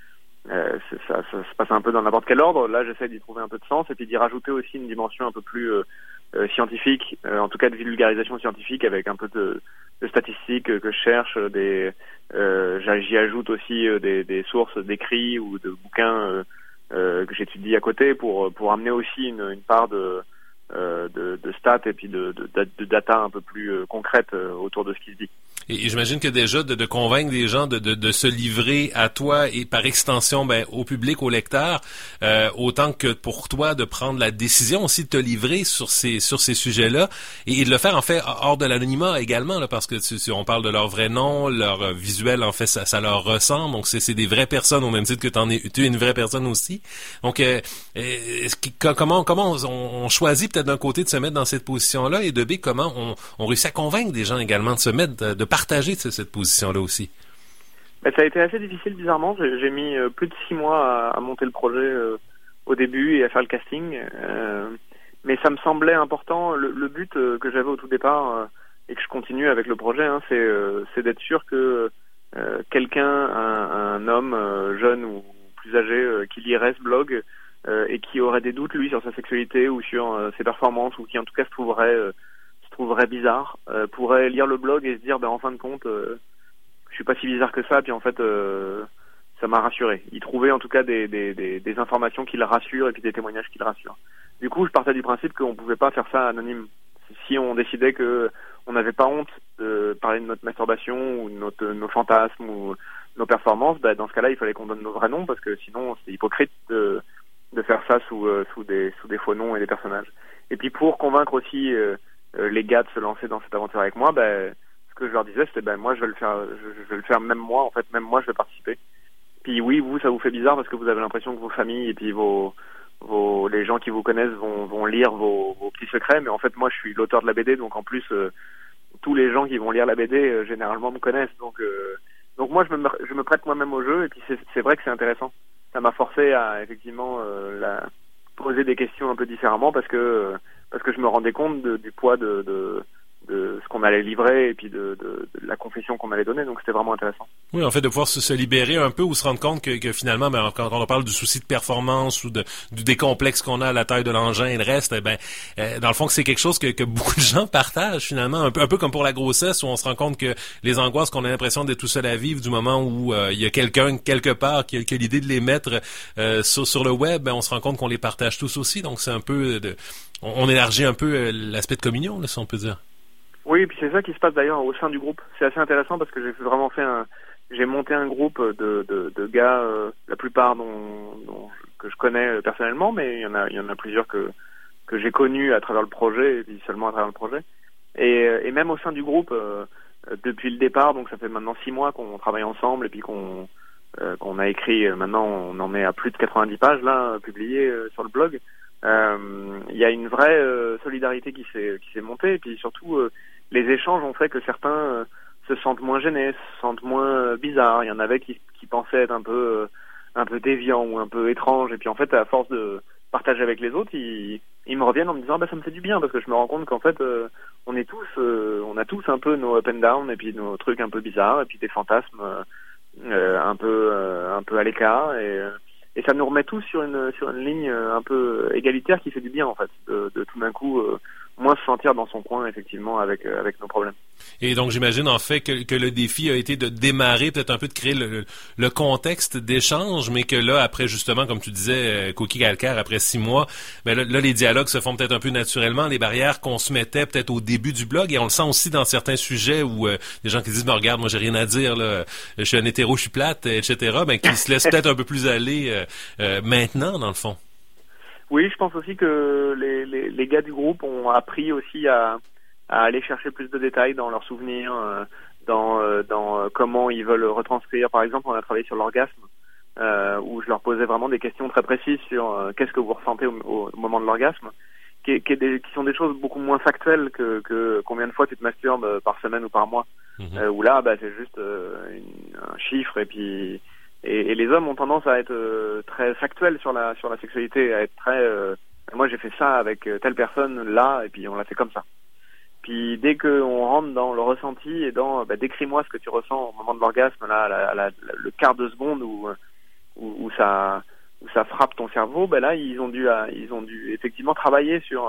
Euh, c'est, ça, ça se passe un peu dans n'importe quel ordre. Là, j'essaie d'y trouver un peu de sens, et puis d'y rajouter aussi une dimension un peu plus... Euh, Euh, scientifique, euh, en tout cas de vulgarisation scientifique, avec un peu de, de statistiques euh, que je cherche, des, euh, j'y ajoute aussi euh, des, des sources d'écrits ou de bouquins euh, euh, que j'étudie à côté pour pour amener aussi une, une part de, euh, de de stats et puis de, de, de data un peu plus euh, concrète euh, autour de ce qui se dit. Et, et j'imagine que déjà de, de convaincre des gens de, de, de se livrer à toi et par extension ben, au public, au lecteur, euh, autant que pour toi de prendre la décision aussi de te livrer sur ces sur ces sujets-là et, et de le faire en fait hors de l'anonymat également là, parce que tu, tu, on parle de leur vrai nom, leur visuel en fait ça, ça leur ressemble, donc c'est, c'est des vraies personnes au même titre que t'en es, tu es une vraie personne aussi. Donc euh, est-ce que, comment comment on, on choisit peut-être d'un côté de se mettre dans cette position-là et de B comment on, on réussit à convaincre des gens également de se mettre de, de partager cette position-là aussi? Ben, ça a été assez difficile, bizarrement. J'ai, j'ai mis euh, plus de six mois à, à monter le projet euh, au début et à faire le casting. Euh, mais ça me semblait important. Le, le but euh, que j'avais au tout départ euh, et que je continue avec le projet, hein, c'est, euh, c'est d'être sûr que euh, quelqu'un, un, un homme euh, jeune ou plus âgé euh, qui lirait ce blog euh, et qui aurait des doutes, lui, sur sa sexualité ou sur euh, ses performances, ou qui en tout cas se trouverait... Euh, trouverait bizarre, euh, pourrait lire le blog et se dire ben en fin de compte euh, je suis pas si bizarre que ça, puis en fait euh, ça m'a rassuré. Il trouvait en tout cas des, des, des, des informations qui le rassurent et puis des témoignages qui le rassurent. Du coup je partais du principe qu'on pouvait pas faire ça anonyme. Si on décidait que on n'avait pas honte de parler de notre masturbation ou de notre, nos fantasmes ou nos performances, ben dans ce cas-là il fallait qu'on donne nos vrais noms, parce que sinon c'est hypocrite de, de faire ça sous, euh, sous, des, sous des faux noms et des personnages. Et puis pour convaincre aussi euh, Euh, les gars de se lancer dans cette aventure avec moi, ben, ce que je leur disais, c'était ben moi je vais le faire, je, je vais le faire même moi, en fait, même moi je vais participer. Puis oui, vous ça vous fait bizarre parce que vous avez l'impression que vos familles et puis vos, vos les gens qui vous connaissent vont, vont lire vos, vos petits secrets, mais en fait moi je suis l'auteur de la B D, donc en plus euh, tous les gens qui vont lire la B D euh, généralement me connaissent, donc euh, donc moi je me je me prête moi-même au jeu, et puis c'est, c'est vrai que c'est intéressant. Ça m'a forcé à effectivement euh, la, poser des questions un peu différemment, parce que euh, parce que je me rendais compte de, du poids de, de, de ce qu'on allait livrer et puis de, de, de la confession qu'on allait donner, donc c'était vraiment intéressant. Oui, en fait, de pouvoir se, se libérer un peu ou se rendre compte que, que finalement, ben, quand on parle du souci de performance ou de, du décomplexe qu'on a à la taille de l'engin et le reste, ben, euh, dans le fond, que c'est quelque chose que, que beaucoup de gens partagent finalement, un peu, un peu comme pour la grossesse, où on se rend compte que les angoisses qu'on a l'impression d'être tout seul à vivre, du moment où euh, il y a quelqu'un quelque part qui a, qui a l'idée de les mettre euh, sur, sur le web, ben, on se rend compte qu'on les partage tous aussi, donc c'est un peu de, on, on élargit un peu l'aspect de communion, là, si on peut dire. Oui, et puis c'est ça qui se passe d'ailleurs au sein du groupe. C'est assez intéressant parce que j'ai vraiment fait un, j'ai monté un groupe de, de, de gars, euh, la plupart dont, dont, que je connais personnellement, mais il y en a, il y en a plusieurs que, que j'ai connus à travers le projet, et puis seulement à travers le projet. Et, et même au sein du groupe, euh, depuis le départ, donc ça fait maintenant six mois qu'on travaille ensemble, et puis qu'on, euh, qu'on a écrit, maintenant on en est à plus de quatre-vingt-dix pages là, publiées euh, sur le blog. euh, il y a une vraie euh, solidarité qui s'est qui s'est montée, et puis surtout euh, les échanges ont fait que certains euh, se sentent moins gênés, se sentent moins euh, bizarres. Il y en avait qui qui pensaient être un peu euh, un peu déviants ou un peu étranges, et puis en fait à force de partager avec les autres, ils ils me reviennent en me disant bah ça me fait du bien, parce que je me rends compte qu'en fait euh, on est tous euh, on a tous un peu nos up and down, et puis nos trucs un peu bizarres, et puis des fantasmes euh, euh, un peu euh, un peu à l'écart, et et ça nous remet tous sur une sur une ligne un peu égalitaire qui fait du bien en fait, de, de tout d'un coup euh, moins se sentir dans son coin effectivement avec euh, avec nos problèmes. Et donc j'imagine en fait que, que le défi a été de démarrer, peut-être un peu de créer le, le contexte d'échange, mais que là après justement comme tu disais euh, coquille calcaire après six mois, ben là, là les dialogues se font peut-être un peu naturellement, les barrières qu'on se mettait peut-être au début du blog, et on le sent aussi dans certains sujets où euh, des gens qui disent mais regarde moi j'ai rien à dire là, je suis un hétéro, je suis plate, et cetera. Ben qui se laissent peut-être un peu plus aller euh, euh, maintenant dans le fond. Oui, je pense aussi que les, les, les gars du groupe ont appris aussi à, à aller chercher plus de détails dans leurs souvenirs, euh, dans, euh, dans euh, comment ils veulent retranscrire. Par exemple, on a travaillé sur l'orgasme, euh, où je leur posais vraiment des questions très précises sur euh, qu'est-ce que vous ressentez au, au moment de l'orgasme, qui, qui, est des, qui sont des choses beaucoup moins factuelles que, que combien de fois tu te masturbes par semaine ou par mois. Mmh. Euh, où là, bah, c'est juste euh, une, un chiffre, et puis... Et, et les hommes ont tendance à être euh, très factuels sur la sur la sexualité, à être très euh, moi j'ai fait ça avec telle personne là, et puis on l'a fait comme ça. Puis dès qu'on rentre dans le ressenti et dans bah, décris-moi ce que tu ressens au moment de l'orgasme, là la, la, la, le quart de seconde où où, où ça où ça frappe ton cerveau, ben là ils ont dû ils ont dû effectivement travailler sur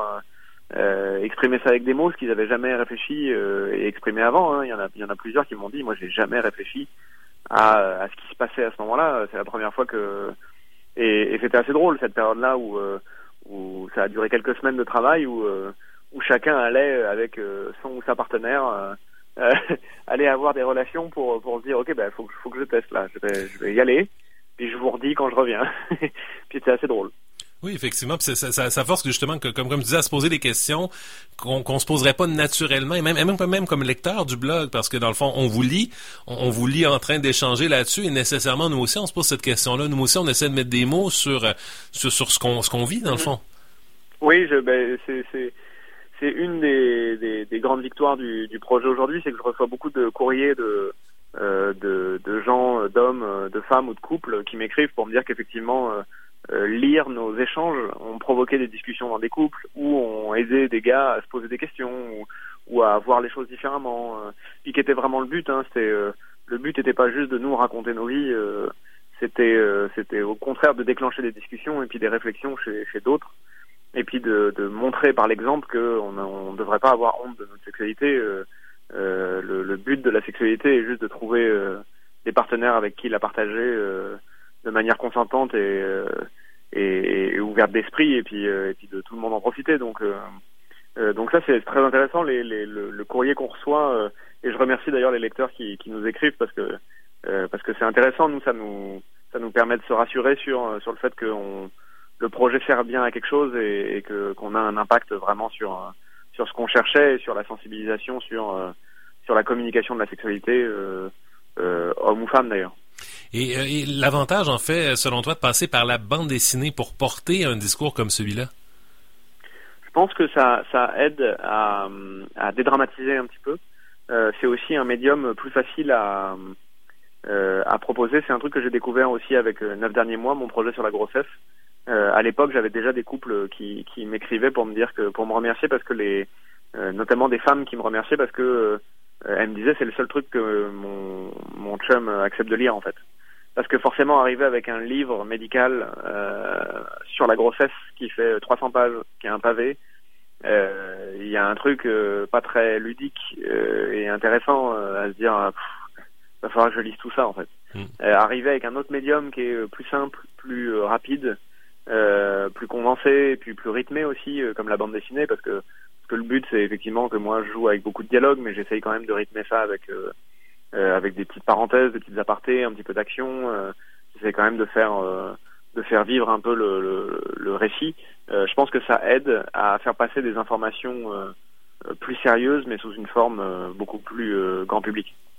euh, exprimer ça avec des mots, ce qu'ils avaient jamais réfléchi euh, et exprimé avant. Hein. Il y en a il y en a plusieurs qui m'ont dit moi j'ai jamais réfléchi À, à ce qui se passait à ce moment-là. C'est la première fois que et, et c'était assez drôle cette période-là où euh, où ça a duré quelques semaines de travail, où euh, où chacun allait avec euh, son ou sa partenaire euh, euh, aller avoir des relations pour pour se dire ok ben faut faut que je teste là, je vais je vais y aller, puis je vous redis quand je reviens. Puis c'est assez drôle. Oui, effectivement, puis ça, ça, ça force justement, que, comme, comme tu disais, à se poser des questions qu'on qu'on se poserait pas naturellement, et même, et même, même comme lecteur du blog, parce que dans le fond, on vous lit, on, on vous lit en train d'échanger là-dessus, et nécessairement, nous aussi, on se pose cette question-là. Nous aussi, on essaie de mettre des mots sur sur, sur ce qu'on ce qu'on vit, dans le fond. Oui, je, ben, c'est, c'est, c'est une des, des, des grandes victoires du, du projet aujourd'hui, c'est que je reçois beaucoup de courriers de, euh, de, de gens, d'hommes, de femmes ou de couples qui m'écrivent pour me dire qu'effectivement, euh, Euh, lire nos échanges ont provoqué des discussions dans des couples, ou ont aidé des gars à se poser des questions, ou, ou à voir les choses différemment, euh, puis qui était vraiment le but. Hein, c'était euh, le but n'était pas juste de nous raconter nos vies, euh, c'était euh, c'était au contraire de déclencher des discussions et puis des réflexions chez, chez d'autres, et puis de, de montrer par l'exemple que on ne devrait pas avoir honte de notre sexualité. Euh, euh, le, le but de la sexualité est juste de trouver euh, des partenaires avec qui la partager euh, de manière consentante et, euh, et, et ouverte d'esprit, et puis, euh, et puis de tout le monde en profiter. Donc, euh, euh, donc ça c'est très intéressant, les, les, le, le courrier qu'on reçoit, euh, et je remercie d'ailleurs les lecteurs qui, qui nous écrivent, parce que euh, parce que c'est intéressant. Nous, ça nous ça nous permet de se rassurer sur sur le fait que on, le projet sert bien à quelque chose, et, et que qu'on a un impact vraiment sur sur ce qu'on cherchait, et sur la sensibilisation, sur sur la communication de la sexualité, euh, euh, homme ou femme d'ailleurs. Et, et l'avantage, en fait, selon toi, de passer par la bande dessinée pour porter un discours comme celui-là? Je pense que ça, ça aide à, à dédramatiser un petit peu. Euh, c'est aussi un médium plus facile à, euh, à proposer. C'est un truc que j'ai découvert aussi avec euh, Neuf derniers mois, mon projet sur la grossesse. Euh, à l'époque, j'avais déjà des couples qui, qui m'écrivaient pour me dire que, pour me remercier, parce que les, euh, notamment des femmes qui me remerciaient parce que euh, elle me disait c'est le seul truc que mon, mon chum accepte de lire en fait. Parce que forcément arriver avec un livre médical euh, sur la grossesse qui fait trois cents pages, qui est un pavé, euh, il y a un truc euh, pas très ludique euh, et intéressant euh, à se dire pff, va falloir que je lise tout ça en fait. Mmh. Euh, arriver avec un autre médium qui est plus simple, plus euh, rapide, euh, plus condensé, et puis plus rythmé aussi, euh, comme la bande dessinée, parce que parce que le but c'est effectivement que moi je joue avec beaucoup de dialogue, mais j'essaye quand même de rythmer ça avec euh, euh, avec des petites parenthèses, des petites apartés, un petit peu d'action. Euh, j'essaie quand même de faire euh, de faire vivre un peu le, le, le récit. Euh, je pense que ça aide à faire passer des informations euh, plus sérieuses, mais sous une forme euh, beaucoup plus euh, grand public.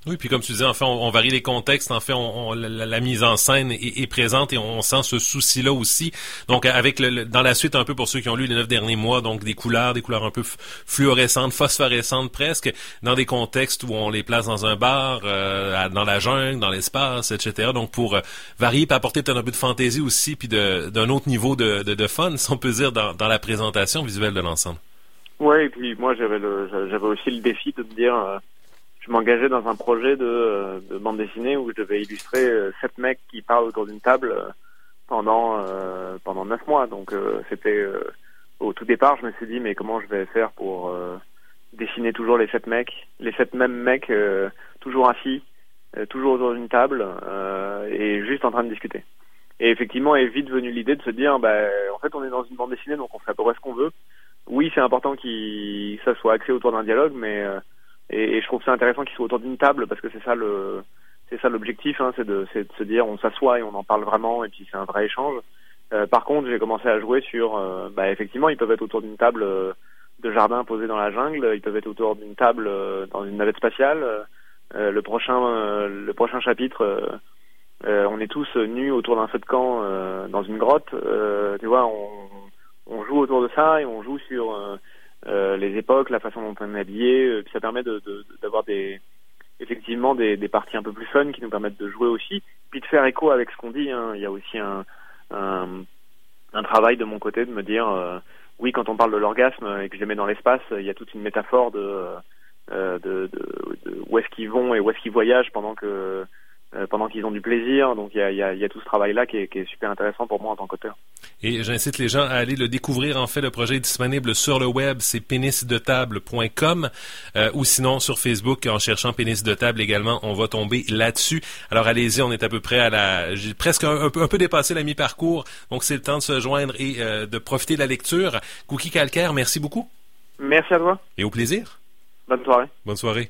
Oui, puis comme tu disais, en fait, on, on varie les contextes. En fait, on, on, la, la mise en scène est, est présente et on, on sent ce souci-là aussi. Donc, avec le, le, dans la suite, un peu pour ceux qui ont lu les neuf derniers mois, donc des couleurs, des couleurs un peu fluorescentes, phosphorescentes presque, dans des contextes où on les place dans un bar, euh, dans la jungle, dans l'espace, et cetera. Donc, pour euh, varier, puis apporter peut-être un peu de fantaisie aussi, puis de, d'un autre niveau de, de, de fun, si on peut dire, dans, dans la présentation visuelle de l'ensemble. Oui, et puis moi, j'avais le, j'avais aussi le défi de me dire... Euh, je m'engageais dans un projet de, de bande dessinée où je devais illustrer sept mecs qui parlent autour d'une table pendant euh, pendant neuf mois. Donc euh, c'était euh, au tout départ, je me suis dit mais comment je vais faire pour euh, dessiner toujours les sept mecs, les sept mêmes mecs euh, toujours assis, euh, toujours autour d'une table euh, et juste en train de discuter. Et effectivement est vite venue l'idée de se dire bah en fait on est dans une bande dessinée donc on fait à peu près ce qu'on veut. Oui, c'est important qu'il ça soit axé autour d'un dialogue, mais euh, Et, et je trouve ça intéressant qu'ils soient autour d'une table parce que c'est ça le, c'est ça l'objectif, hein, c'est de, c'est de se dire on s'assoit et on en parle vraiment et puis c'est un vrai échange. Euh, par contre, j'ai commencé à jouer sur, euh, bah effectivement, ils peuvent être autour d'une table euh, de jardin posée dans la jungle, ils peuvent être autour d'une table euh, dans une navette spatiale. Euh, le prochain, euh, le prochain chapitre, euh, euh, on est tous nus autour d'un feu de camp euh, dans une grotte. Euh, tu vois, on, on joue autour de ça et on joue sur euh, Euh, les époques, la façon dont on est habillé, euh, puis ça permet de, de, d'avoir des, effectivement des, des parties un peu plus fun qui nous permettent de jouer aussi, puis de faire écho avec ce qu'on dit. Hein. Il y a aussi un, un, un travail de mon côté de me dire, euh, oui, quand on parle de l'orgasme et que je les mets dans l'espace, il y a toute une métaphore de, euh, de, de, de où est-ce qu'ils vont et où est-ce qu'ils voyagent pendant que euh, pendant qu'ils ont du plaisir. Donc il y a, il y a, il y a tout ce travail-là qui est, qui est super intéressant pour moi en tant qu'auteur. Et j'incite les gens à aller le découvrir. En fait, le projet est disponible sur le web, c'est pénis de table point com euh, ou sinon sur Facebook, en cherchant Pénis de table également, on va tomber là-dessus. Alors allez-y, on est à peu près à la... J'ai presque un, un, peu, un peu dépassé la mi-parcours, donc c'est le temps de se joindre et euh, de profiter de la lecture. Cookie Calcaire, merci beaucoup. Merci à toi. Et au plaisir. Bonne soirée. Bonne soirée.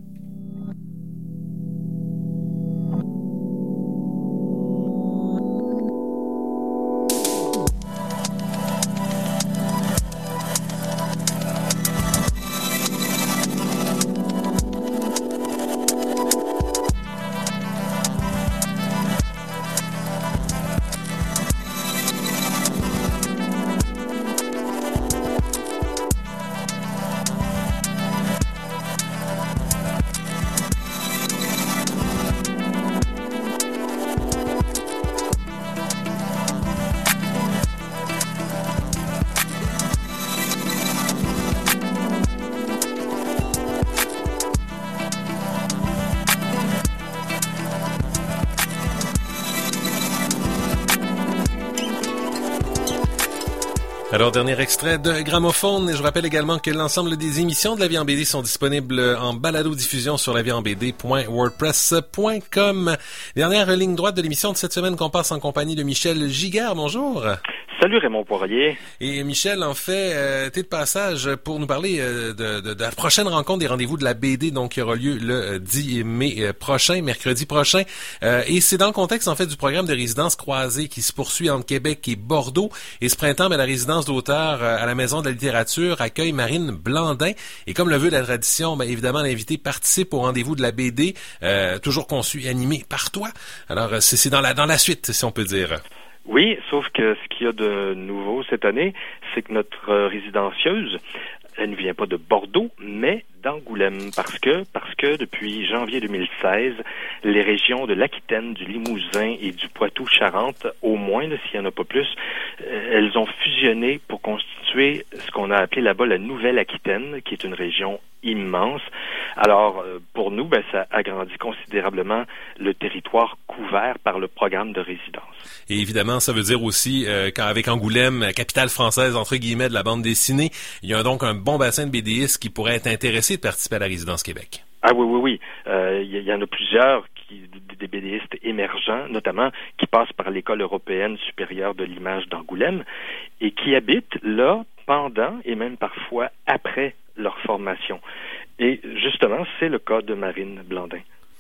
Alors, dernier extrait de Gramophone. Je rappelle également que l'ensemble des émissions de La Vie en B D sont disponibles en balado-diffusion sur la vie en b d point wordpress point com. Dernière ligne droite de l'émission de cette semaine qu'on passe en compagnie de Michel Giguère. Bonjour. Salut Raymond Poirier. Et Michel, en fait, euh, t'es de passage pour nous parler euh, de, de, de la prochaine rencontre des rendez-vous de la B D, donc qui aura lieu le dix mai euh, prochain, mercredi prochain. Euh, et c'est dans le contexte, en fait, du programme de résidence croisée qui se poursuit entre Québec et Bordeaux. Et ce printemps, ben, la résidence d'auteur euh, à la Maison de la littérature accueille Marine Blandin. Et comme le veut la tradition, ben, évidemment, l'invité participe au rendez-vous de la B D, euh, toujours conçu et animé par toi. Alors, c'est, c'est dans la dans la suite, si on peut dire. Oui, sauf que ce qu'il y a de nouveau cette année, c'est que notre euh, résidencieuse, elle ne vient pas de Bordeaux, mais d'Angoulême, parce que parce que depuis janvier deux mille seize, les régions de l'Aquitaine, du Limousin et du Poitou-Charentes, au moins, là, s'il n'y en a pas plus, euh, elles ont fusionné pour constituer ce qu'on a appelé là-bas la Nouvelle-Aquitaine, qui est une région immense. Alors, euh, pour nous, ben, ça agrandit considérablement le territoire couvert par le programme de résidence. Et évidemment, ça veut dire aussi euh, qu'avec Angoulême, capitale française, entre guillemets, de la bande dessinée, il y a donc un bon bassin de BDistes qui pourraient être intéressés de participer à la Résidence Québec. Ah oui, oui, oui. Euh, il y, y en a plusieurs, qui, des BDistes émergents, notamment, qui passent par l'École européenne supérieure de l'image d'Angoulême et qui habitent là pendant et même parfois après leur formation. Et justement, c'est le cas de Marine Blandin.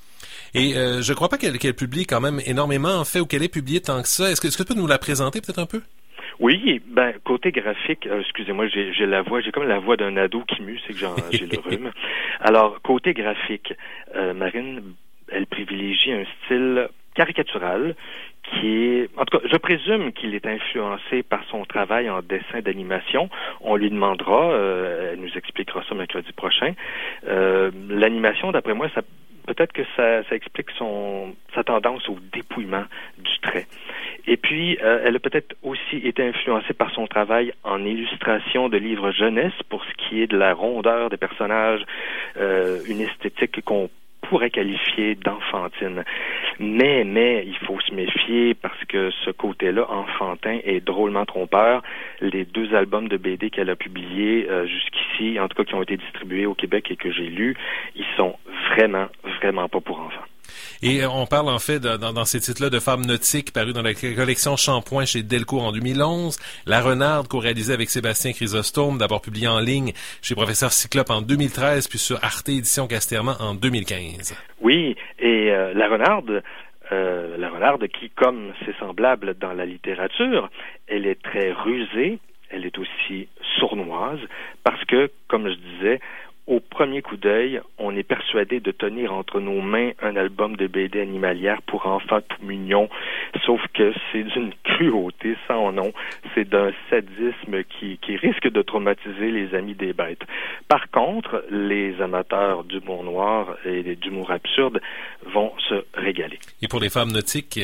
Et euh, je crois pas qu'elle, qu'elle publie quand même énormément, en fait, ou qu'elle ait publié tant que ça. Est-ce que, est-ce que tu peux nous la présenter peut-être un peu? Oui, ben côté graphique, euh, excusez-moi, j'ai, j'ai la voix, j'ai comme la voix d'un ado qui mue, c'est que j'en, j'ai le rhume. Alors, côté graphique, euh, Marine, elle privilégie un style caricatural qui est, en tout cas, je présume qu'il est influencé par son travail en dessin d'animation. On lui demandera, euh, elle nous expliquera ça mercredi prochain. Euh, l'animation, d'après moi, ça peut-être que ça, ça explique son sa tendance au dépouillement du trait. Et puis, euh, elle a peut-être aussi été influencée par son travail en illustration de livres jeunesse pour ce qui est de la rondeur des personnages, euh, une esthétique qu'on pourrait qualifier d'enfantine. Mais, mais, il faut se méfier parce que ce côté-là, enfantin, est drôlement trompeur. Les deux albums de B D qu'elle a publiés euh, jusqu'ici, en tout cas qui ont été distribués au Québec et que j'ai lus, ils sont vraiment, vraiment pas pour enfants. Et on parle en fait de, dans, dans ces titres-là de Fables nautiques parus dans la collection Shampoing chez Delcourt en deux mille onze, La Renarde co-réalisée avec Sébastien Chrysostome, d'abord publié en ligne chez Professeur Cyclope en deux mille treize, puis sur Arte Édition Casterman en deux mille quinze. Oui, et euh, La Renarde, euh, La Renarde qui, comme c'est semblable dans la littérature, elle est très rusée, elle est aussi sournoise, parce que, comme je disais, au premier coup d'œil, on est persuadé de tenir entre nos mains un album de B D animalière pour enfants tout mignons, sauf que c'est d'une cruauté sans nom, c'est d'un sadisme qui, qui risque de traumatiser les amis des bêtes. Par contre, les amateurs d'humour noir et d'humour absurde vont se régaler. Et pour les Fables nautiques?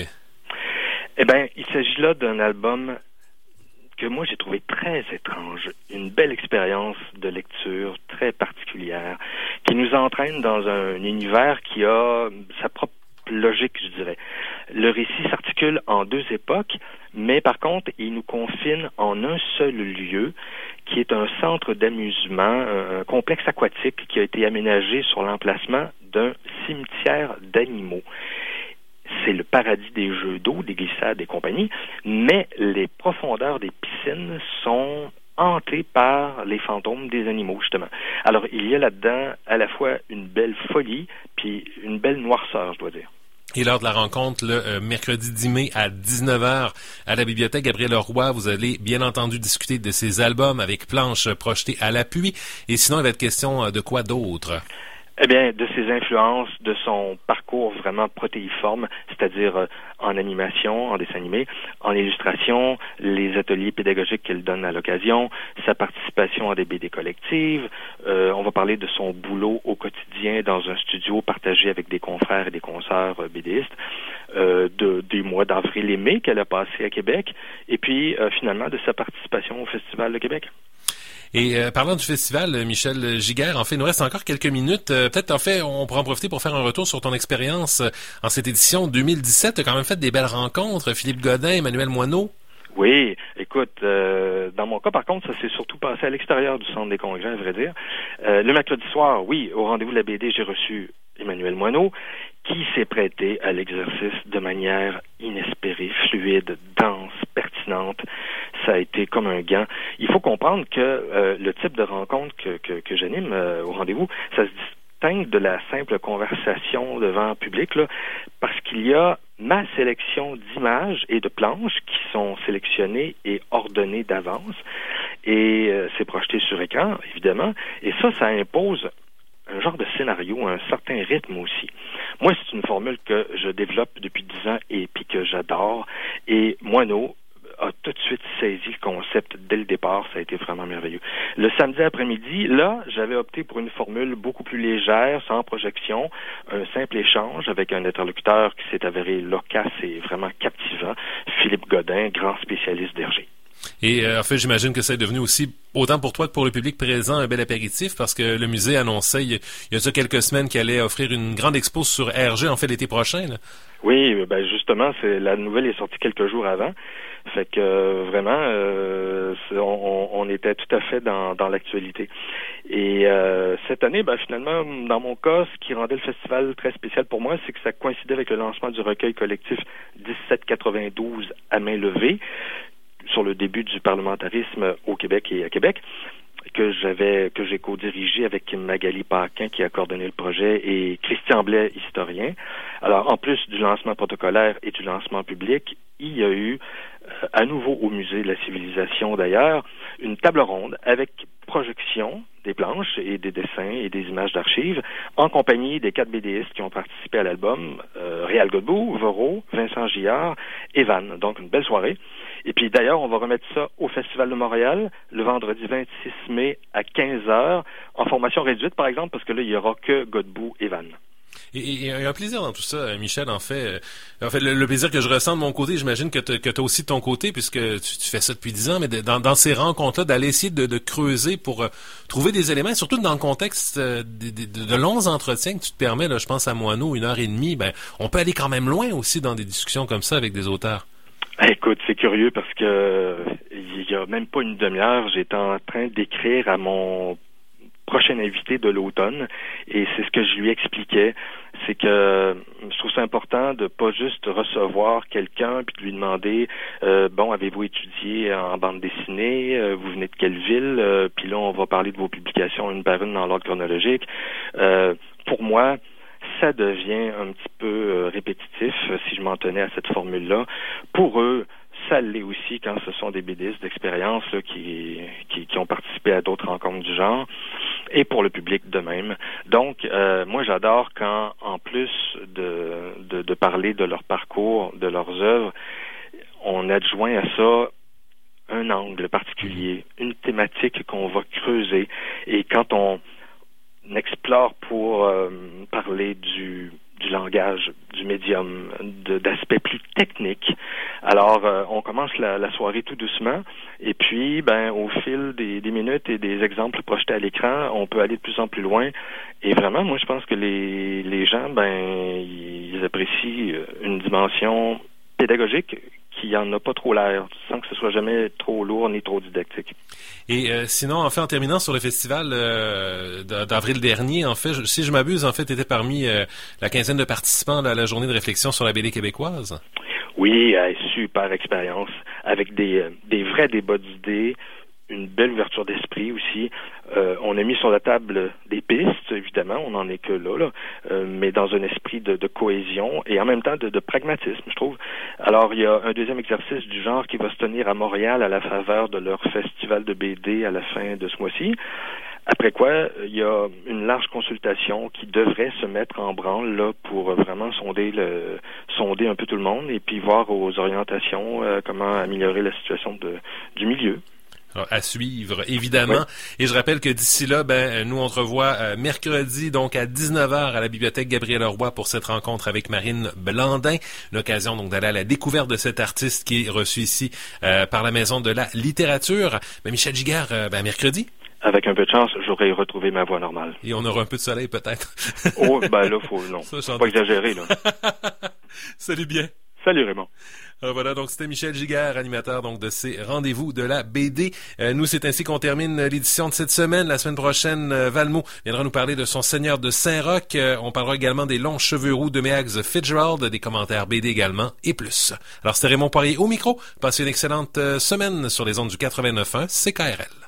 Eh bien, il s'agit là d'un album que moi j'ai trouvé très étrange, une belle expérience de lecture très particulière, qui nous entraîne dans un univers qui a sa propre logique, je dirais. Le récit s'articule en deux époques, mais par contre, il nous confine en un seul lieu, qui est un centre d'amusement, un complexe aquatique qui a été aménagé sur l'emplacement d'un cimetière d'animaux. C'est le paradis des jeux d'eau, des glissades et compagnie, mais les profondeurs des piscines sont hantées par les fantômes des animaux, justement. Alors, il y a là-dedans à la fois une belle folie, puis une belle noirceur, je dois dire. Et lors de la rencontre, le euh, mercredi dix mai à dix-neuf heures à la bibliothèque Gabriel Roy, vous allez bien entendu discuter de ces albums avec planches projetées à l'appui. Et sinon, il va être question de quoi d'autre? Eh bien, de ses influences, de son parcours vraiment protéiforme, c'est-à-dire euh, en animation, en dessin animé, en illustration, les ateliers pédagogiques qu'elle donne à l'occasion, sa participation à des B D collectives. Euh, on va parler de son boulot au quotidien dans un studio partagé avec des confrères et des consoeurs euh, BDistes, euh, de, des mois d'avril et mai qu'elle a passé à Québec, et puis euh, finalement de sa participation au Festival de Québec. Et euh, parlant du festival, Michel Giguère, en fait, il nous reste encore quelques minutes. Euh, peut-être, en fait, on pourra en profiter pour faire un retour sur ton expérience euh, en cette édition deux mille dix-sept. Tu as quand même fait des belles rencontres. Philippe Godin, Emmanuel Moineau. Oui, écoute, euh, dans mon cas, par contre, ça s'est surtout passé à l'extérieur du centre des congrès, à vrai dire. Euh, le mercredi soir, oui, au rendez-vous de la B D, j'ai reçu Emmanuel Moineau, qui s'est prêté à l'exercice de manière inespérée, fluide, dense, pertinente. Ça a été comme un gant. Il faut comprendre que euh, le type de rencontre que, que, que j'anime euh, au rendez-vous, ça se distingue de la simple conversation devant public, là, parce qu'il y a ma sélection d'images et de planches qui sont sélectionnées et ordonnées d'avance. Et euh, c'est projeté sur écran, évidemment. Et ça, ça impose un genre de scénario, un certain rythme aussi. Moi, c'est une formule que je développe depuis dix ans et puis que j'adore. Et Moineau a tout de suite saisi le concept dès le départ. Ça a été vraiment merveilleux. Le samedi après-midi, là, j'avais opté pour une formule beaucoup plus légère, sans projection, un simple échange avec un interlocuteur qui s'est avéré loquace et vraiment captivant, Philippe Godin, grand spécialiste d'Hergé. Et euh, en fait, j'imagine que c'est devenu aussi, autant pour toi que pour le public présent, un bel apéritif, parce que le musée annonçait il y a, il y a ça quelques semaines qu'il allait offrir une grande expo sur Hergé, en fait, l'été prochain, là. Oui, ben justement, c'est la nouvelle est sortie quelques jours avant. Fait que euh, vraiment, euh, on, on était tout à fait dans, dans l'actualité. Et euh, cette année, ben finalement, dans mon cas, ce qui rendait le festival très spécial pour moi, c'est que ça coïncidait avec le lancement du recueil collectif dix-sept quatre-vingt-douze à main levée, sur le début du parlementarisme au Québec et à Québec. que j'avais que j'ai co-dirigé avec Magali Paquin qui a coordonné le projet et Christian Blais, historien. Alors, en plus du lancement protocolaire et du lancement public, il y a eu, euh, à nouveau au Musée de la Civilisation d'ailleurs, une table ronde avec projection des planches et des dessins et des images d'archives en compagnie des quatre BDistes qui ont participé à l'album, euh, Réal Godbout, Voro, Vincent Gillard et Van. Donc, une belle soirée. Et puis d'ailleurs, on va remettre ça au Festival de Montréal le vendredi vingt-six mai à quinze heures en formation réduite, par exemple, parce que là, il n'y aura que Godbout et Van. Et il y a un plaisir dans tout ça, Michel, en fait. En fait, le, le plaisir que je ressens de mon côté, j'imagine que tu as aussi de ton côté, puisque tu, tu fais ça depuis dix ans, mais de, dans, dans ces rencontres-là, d'aller essayer de, de creuser pour euh, trouver des éléments, surtout dans le contexte euh, de, de, de longs entretiens que tu te permets, là, je pense à Moineau, une heure et demie, ben, on peut aller quand même loin aussi dans des discussions comme ça avec des auteurs. Écoute, c'est curieux parce que il y a même pas une demi-heure, j'étais en train d'écrire à mon prochain invité de l'automne et c'est ce que je lui expliquais, c'est que je trouve ça important de pas juste recevoir quelqu'un puis de lui demander euh, bon, avez-vous étudié en bande dessinée, euh, vous venez de quelle ville, euh, puis là on va parler de vos publications une par une dans l'ordre chronologique. Euh, pour moi, ça devient un petit peu euh, répétitif euh, si je m'en tenais à cette formule-là. Pour eux, ça l'est aussi quand ce sont des bédistes d'expérience là, qui, qui, qui ont participé à d'autres rencontres du genre, et pour le public de même. Donc, euh, moi, j'adore quand, en plus de, de, de parler de leur parcours, de leurs œuvres, on adjoint à ça un angle particulier, une thématique qu'on va creuser. Et quand on explore pour euh, parler du, du langage, du médium, de, d'aspects plus techniques. Alors, euh, on commence la, la soirée tout doucement, et puis, ben, au fil des, des minutes et des exemples projetés à l'écran, on peut aller de plus en plus loin. Et vraiment, moi, je pense que les, les gens, ben, ils apprécient une dimension pédagogique qui en a pas trop l'air, sans que ce soit jamais trop lourd ni trop didactique. Et euh, sinon, en fait, en terminant sur le festival euh, d'avril dernier, en fait, je, si je m'abuse, en fait, tu étais parmi euh, la quinzaine de participants à la journée de réflexion sur la B D québécoise. Oui, euh, super expérience, avec des, euh, des vrais débats d'idées, une belle ouverture d'esprit aussi. Euh, on a mis sur la table des pistes, évidemment, on n'en est que là, là euh, mais dans un esprit de, de cohésion et en même temps de, de pragmatisme, je trouve. Alors, il y a un deuxième exercice du genre qui va se tenir à Montréal à la faveur de leur festival de B D à la fin de ce mois-ci. Après quoi, il y a une large consultation qui devrait se mettre en branle là pour vraiment sonder le sonder un peu tout le monde et puis voir aux orientations euh, comment améliorer la situation de, du milieu. Alors, à suivre, évidemment. Oui. Et je rappelle que d'ici là, ben, nous, on se revoit euh, mercredi, donc à dix-neuf heures à la bibliothèque Gabriel-Leroy pour cette rencontre avec Marine Blandin. L'occasion, donc, d'aller à la découverte de cet artiste qui est reçu ici euh, par la Maison de la littérature. Ben, Michel Giguère, euh, ben, mercredi. Avec un peu de chance, j'aurais retrouvé ma voix normale. Et on aura un peu de soleil, peut-être. Oh, ben là, faut, non. Ça, faut pas exagérer, là. Salut bien. Salut Raymond. Alors voilà, donc c'était Michel Giguère, animateur donc de ces rendez-vous de la B D. Euh, nous, c'est ainsi qu'on termine l'édition de cette semaine. La semaine prochaine, euh, Valmont viendra nous parler de son Seigneur de Saint-Roch. Euh, on parlera également des longs cheveux roux de Méax Fitzgerald, des commentaires B D également, et plus. Alors c'était Raymond Poirier au micro. Passez une excellente euh, semaine sur les ondes du quatre-vingt-neuf point un C K R L.